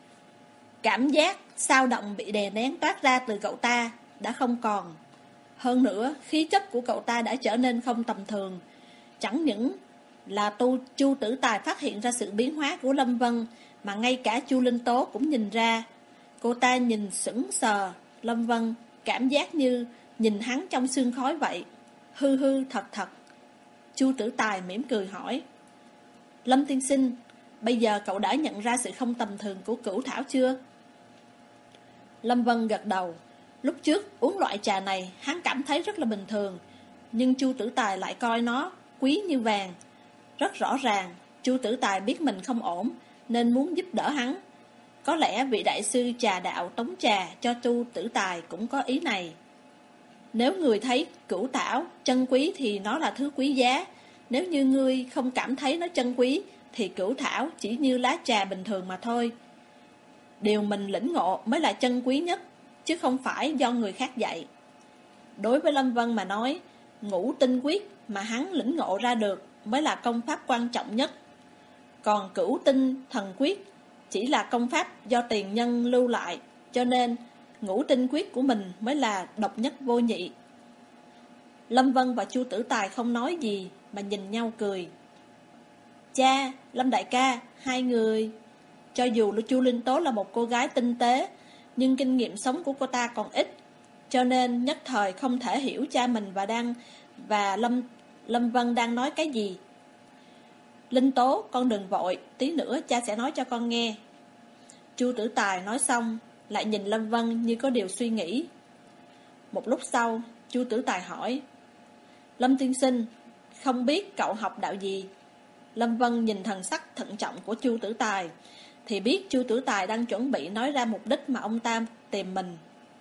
Cảm giác sao động bị đè nén toát ra từ cậu ta đã không còn. Hơn nữa, khí chất của cậu ta đã trở nên không tầm thường. Chẳng những là tu Chu Tử Tài phát hiện ra sự biến hóa của Lâm Vân, mà ngay cả Chu Linh Tố cũng nhìn ra. Cô ta nhìn sững sờ Lâm Vân, cảm giác như nhìn hắn trong sương khói vậy. Hư hư thật thật. Chu Tử Tài mỉm cười hỏi. Lâm tiên sinh, bây giờ cậu đã nhận ra sự không tầm thường của Cửu Thảo chưa? Lâm Vân gật đầu. Lúc trước uống loại trà này hắn cảm thấy rất là bình thường, nhưng Chu Tử Tài lại coi nó quý như vàng. Rất rõ ràng Chu Tử Tài biết mình không ổn nên muốn giúp đỡ hắn. Có lẽ vị đại sư trà đạo tống trà cho Chu Tử Tài cũng có ý này. Nếu người thấy cửu thảo chân quý thì nó là thứ quý giá. Nếu như ngươi không cảm thấy nó chân quý thì cửu thảo chỉ như lá trà bình thường mà thôi. Điều mình lĩnh ngộ mới là chân quý nhất, chứ không phải do người khác dạy. Đối với Lâm Vân mà nói, ngũ tinh quyết mà hắn lĩnh ngộ ra được mới là công pháp quan trọng nhất. Còn cửu tinh thần quyết chỉ là công pháp do tiền nhân lưu lại, cho nên ngũ tinh quyết của mình mới là độc nhất vô nhị. Lâm Vân và Chu Tử Tài không nói gì mà nhìn nhau cười. Cha, Lâm đại ca, hai người. Cho dù Chu Linh Tố là một cô gái tinh tế, nhưng kinh nghiệm sống của cô ta còn ít, cho nên nhất thời không thể hiểu cha mình và đang và Lâm Lâm Vân đang nói cái gì. Linh Tố, con đừng vội, tí nữa cha sẽ nói cho con nghe. Chu Tử Tài nói xong, lại nhìn Lâm Vân như có điều suy nghĩ. Một lúc sau, Chu Tử Tài hỏi: Lâm tiên sinh, không biết cậu học đạo gì? Lâm Vân nhìn thần sắc thận trọng của Chu Tử Tài, thì biết Chu Tử Tài đang chuẩn bị nói ra mục đích mà ông ta tìm mình.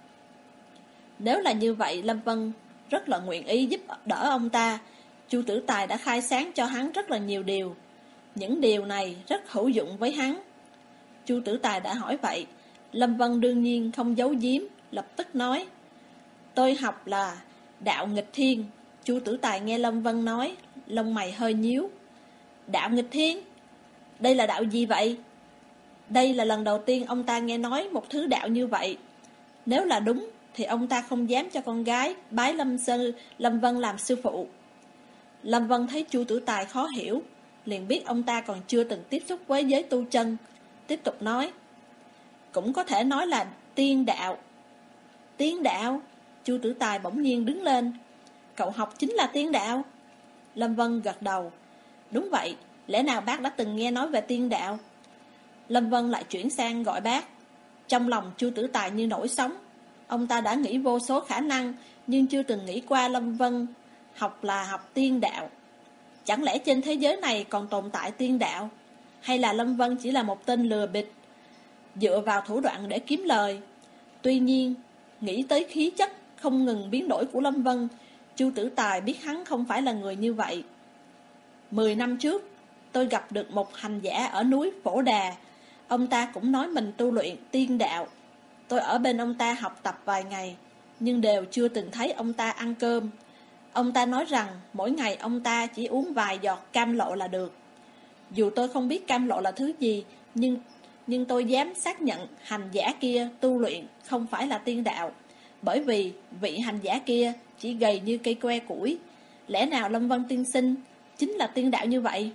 Nếu là như vậy, Lâm Vân rất là nguyện ý giúp đỡ ông ta. Chu Tử Tài đã khai sáng cho hắn rất là nhiều điều. Những điều này rất hữu dụng với hắn. Chu Tử Tài đã hỏi vậy, Lâm Vân đương nhiên không giấu giếm, lập tức nói: Tôi học là đạo nghịch thiên. Chu Tử Tài nghe Lâm Vân nói, lông mày hơi nhíu. Đạo nghịch thiên? Đây là đạo gì vậy? Đây là lần đầu tiên ông ta nghe nói một thứ đạo như vậy. Nếu là đúng thì ông ta không dám cho con gái bái Lâm sư Lâm Vân làm sư phụ. Lâm Vân thấy Chu Tử Tài khó hiểu, liền biết ông ta còn chưa từng tiếp xúc với giới tu chân, tiếp tục nói: Cũng có thể nói là tiên đạo. Tiên đạo? Chu Tử Tài bỗng nhiên đứng lên. Cậu học chính là tiên đạo? Lâm Vân gật đầu. Đúng vậy, lẽ nào bác đã từng nghe nói về tiên đạo? Lâm Vân lại chuyển sang gọi bác. Trong lòng Chu Tử Tài như nổi sóng. Ông ta đã nghĩ vô số khả năng, nhưng chưa từng nghĩ qua Lâm Vân học là học tiên đạo. Chẳng lẽ trên thế giới này còn tồn tại tiên đạo? Hay là Lâm Vân chỉ là một tên lừa bịp, dựa vào thủ đoạn để kiếm lời? Tuy nhiên, nghĩ tới khí chất không ngừng biến đổi của Lâm Vân, Chu Tử Tài biết hắn không phải là người như vậy. Mười năm trước, tôi gặp được một hành giả ở núi Phổ Đà. Ông ta cũng nói mình tu luyện tiên đạo. Tôi ở bên ông ta học tập vài ngày, nhưng đều chưa từng thấy ông ta ăn cơm. Ông ta nói rằng mỗi ngày ông ta chỉ uống vài giọt cam lộ là được. Dù tôi không biết cam lộ là thứ gì, nhưng, nhưng tôi dám xác nhận hành giả kia tu luyện không phải là tiên đạo. Bởi vì vị hành giả kia chỉ gầy như cây que củi. Lẽ nào Lâm Vân tiên sinh chính là tiên đạo như vậy?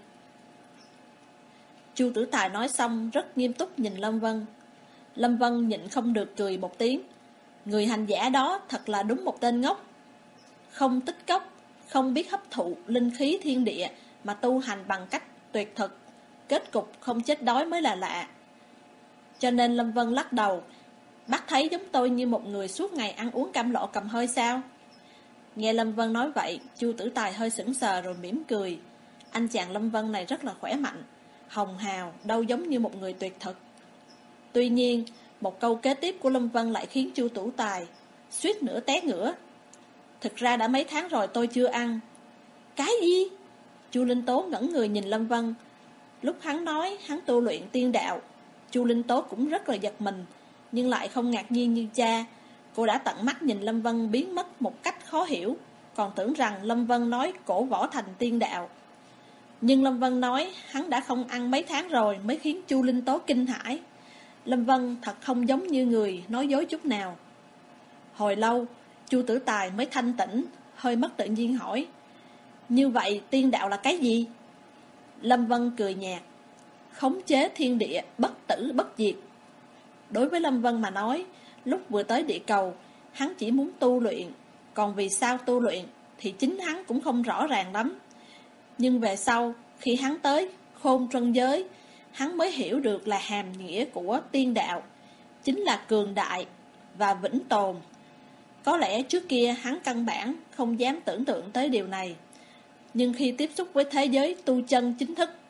Chu Tử Tài nói xong rất nghiêm túc nhìn Lâm Vân. Lâm Vân nhịn không được cười một tiếng. Người hành giả đó thật là đúng một tên ngốc. Không tích cốc, không biết hấp thụ linh khí thiên địa mà tu hành bằng cách tuyệt thực, kết cục không chết đói mới là lạ. Cho nên Lâm Vân lắc đầu. Bác thấy giống tôi như một người suốt ngày ăn uống cam lộ cầm hơi sao? Nghe Lâm Vân nói vậy, Chu Tử Tài hơi sững sờ rồi mỉm cười. Anh chàng Lâm Vân này rất là khỏe mạnh, hồng hào, đâu giống như một người tuyệt thực. Tuy nhiên, một câu kế tiếp của Lâm Vân lại khiến Chu Tử Tài suýt nữa té ngửa. Thực ra đã mấy tháng rồi tôi chưa ăn. Cái gì? Chu Linh Tố ngẩn người nhìn Lâm Vân. Lúc hắn nói hắn tu luyện tiên đạo, Chu Linh Tố cũng rất là giật mình, nhưng lại không ngạc nhiên như cha. Cô đã tận mắt nhìn Lâm Vân biến mất một cách khó hiểu, còn tưởng rằng Lâm Vân nói cổ võ thành tiên đạo. Nhưng Lâm Vân nói hắn đã không ăn mấy tháng rồi mới khiến Chu Linh Tố kinh hãi. Lâm Vân thật không giống như người nói dối chút nào. Hồi lâu, Chu Tử Tài mới thanh tỉnh, hơi mất tự nhiên hỏi: Như vậy tiên đạo là cái gì? Lâm Vân cười nhạt: Khống chế thiên địa, bất tử bất diệt. Đối với Lâm Vân mà nói, lúc vừa tới địa cầu, hắn chỉ muốn tu luyện. Còn vì sao tu luyện thì chính hắn cũng không rõ ràng lắm. Nhưng về sau, khi hắn tới Khôn Trân Giới, hắn mới hiểu được là hàm nghĩa của tiên đạo chính là cường đại và vĩnh tồn. Có lẽ trước kia hắn căn bản không dám tưởng tượng tới điều này, nhưng khi tiếp xúc với thế giới tu chân chính thức,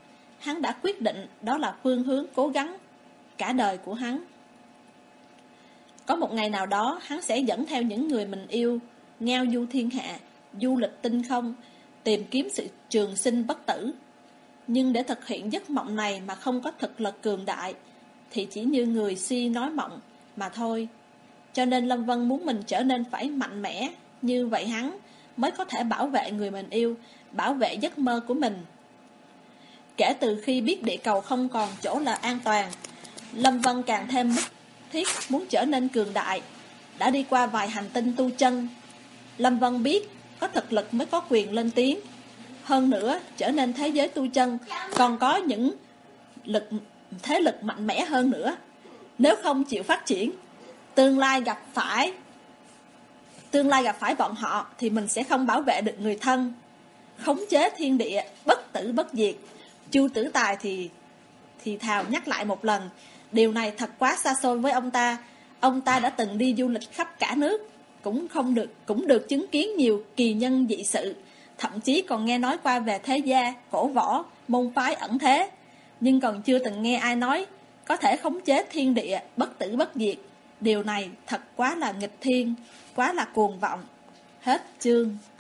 hắn đã quyết định đó là phương hướng cố gắng cả đời của hắn. Có một ngày nào đó, hắn sẽ dẫn theo những người mình yêu, ngao du thiên hạ, du lịch tinh không, tìm kiếm sự trường sinh bất tử. Nhưng để thực hiện giấc mộng này mà không có thực lực cường đại, thì chỉ như người si nói mộng mà thôi. Cho nên Lâm Vân muốn mình trở nên phải mạnh mẽ, như vậy hắn mới có thể bảo vệ người mình yêu, bảo vệ giấc mơ của mình. Kể từ khi biết địa cầu không còn chỗ là an toàn, Lâm Vân càng thêm bức thiết muốn trở nên cường đại. Đã đi qua vài hành tinh tu chân, Lâm Vân biết có thực lực mới có quyền lên tiếng. Hơn nữa, trở nên thế giới tu chân còn có những lực thế lực mạnh mẽ hơn nữa. Nếu không chịu phát triển, tương lai gặp phải tương lai gặp phải bọn họ thì mình sẽ không bảo vệ được người thân. Khống chế thiên địa, bất tử bất diệt. Chu Tử Tài thì thì thào nhắc lại một lần. Điều này thật quá xa xôi với ông ta. Ông ta đã từng đi du lịch khắp cả nước, cũng không được cũng được chứng kiến nhiều kỳ nhân dị sự, thậm chí còn nghe nói qua về thế gia, cổ võ, môn phái ẩn thế, nhưng còn chưa từng nghe ai nói có thể khống chế thiên địa, bất tử bất diệt. Điều này thật quá là nghịch thiên, quá là cuồng vọng. Hết chương.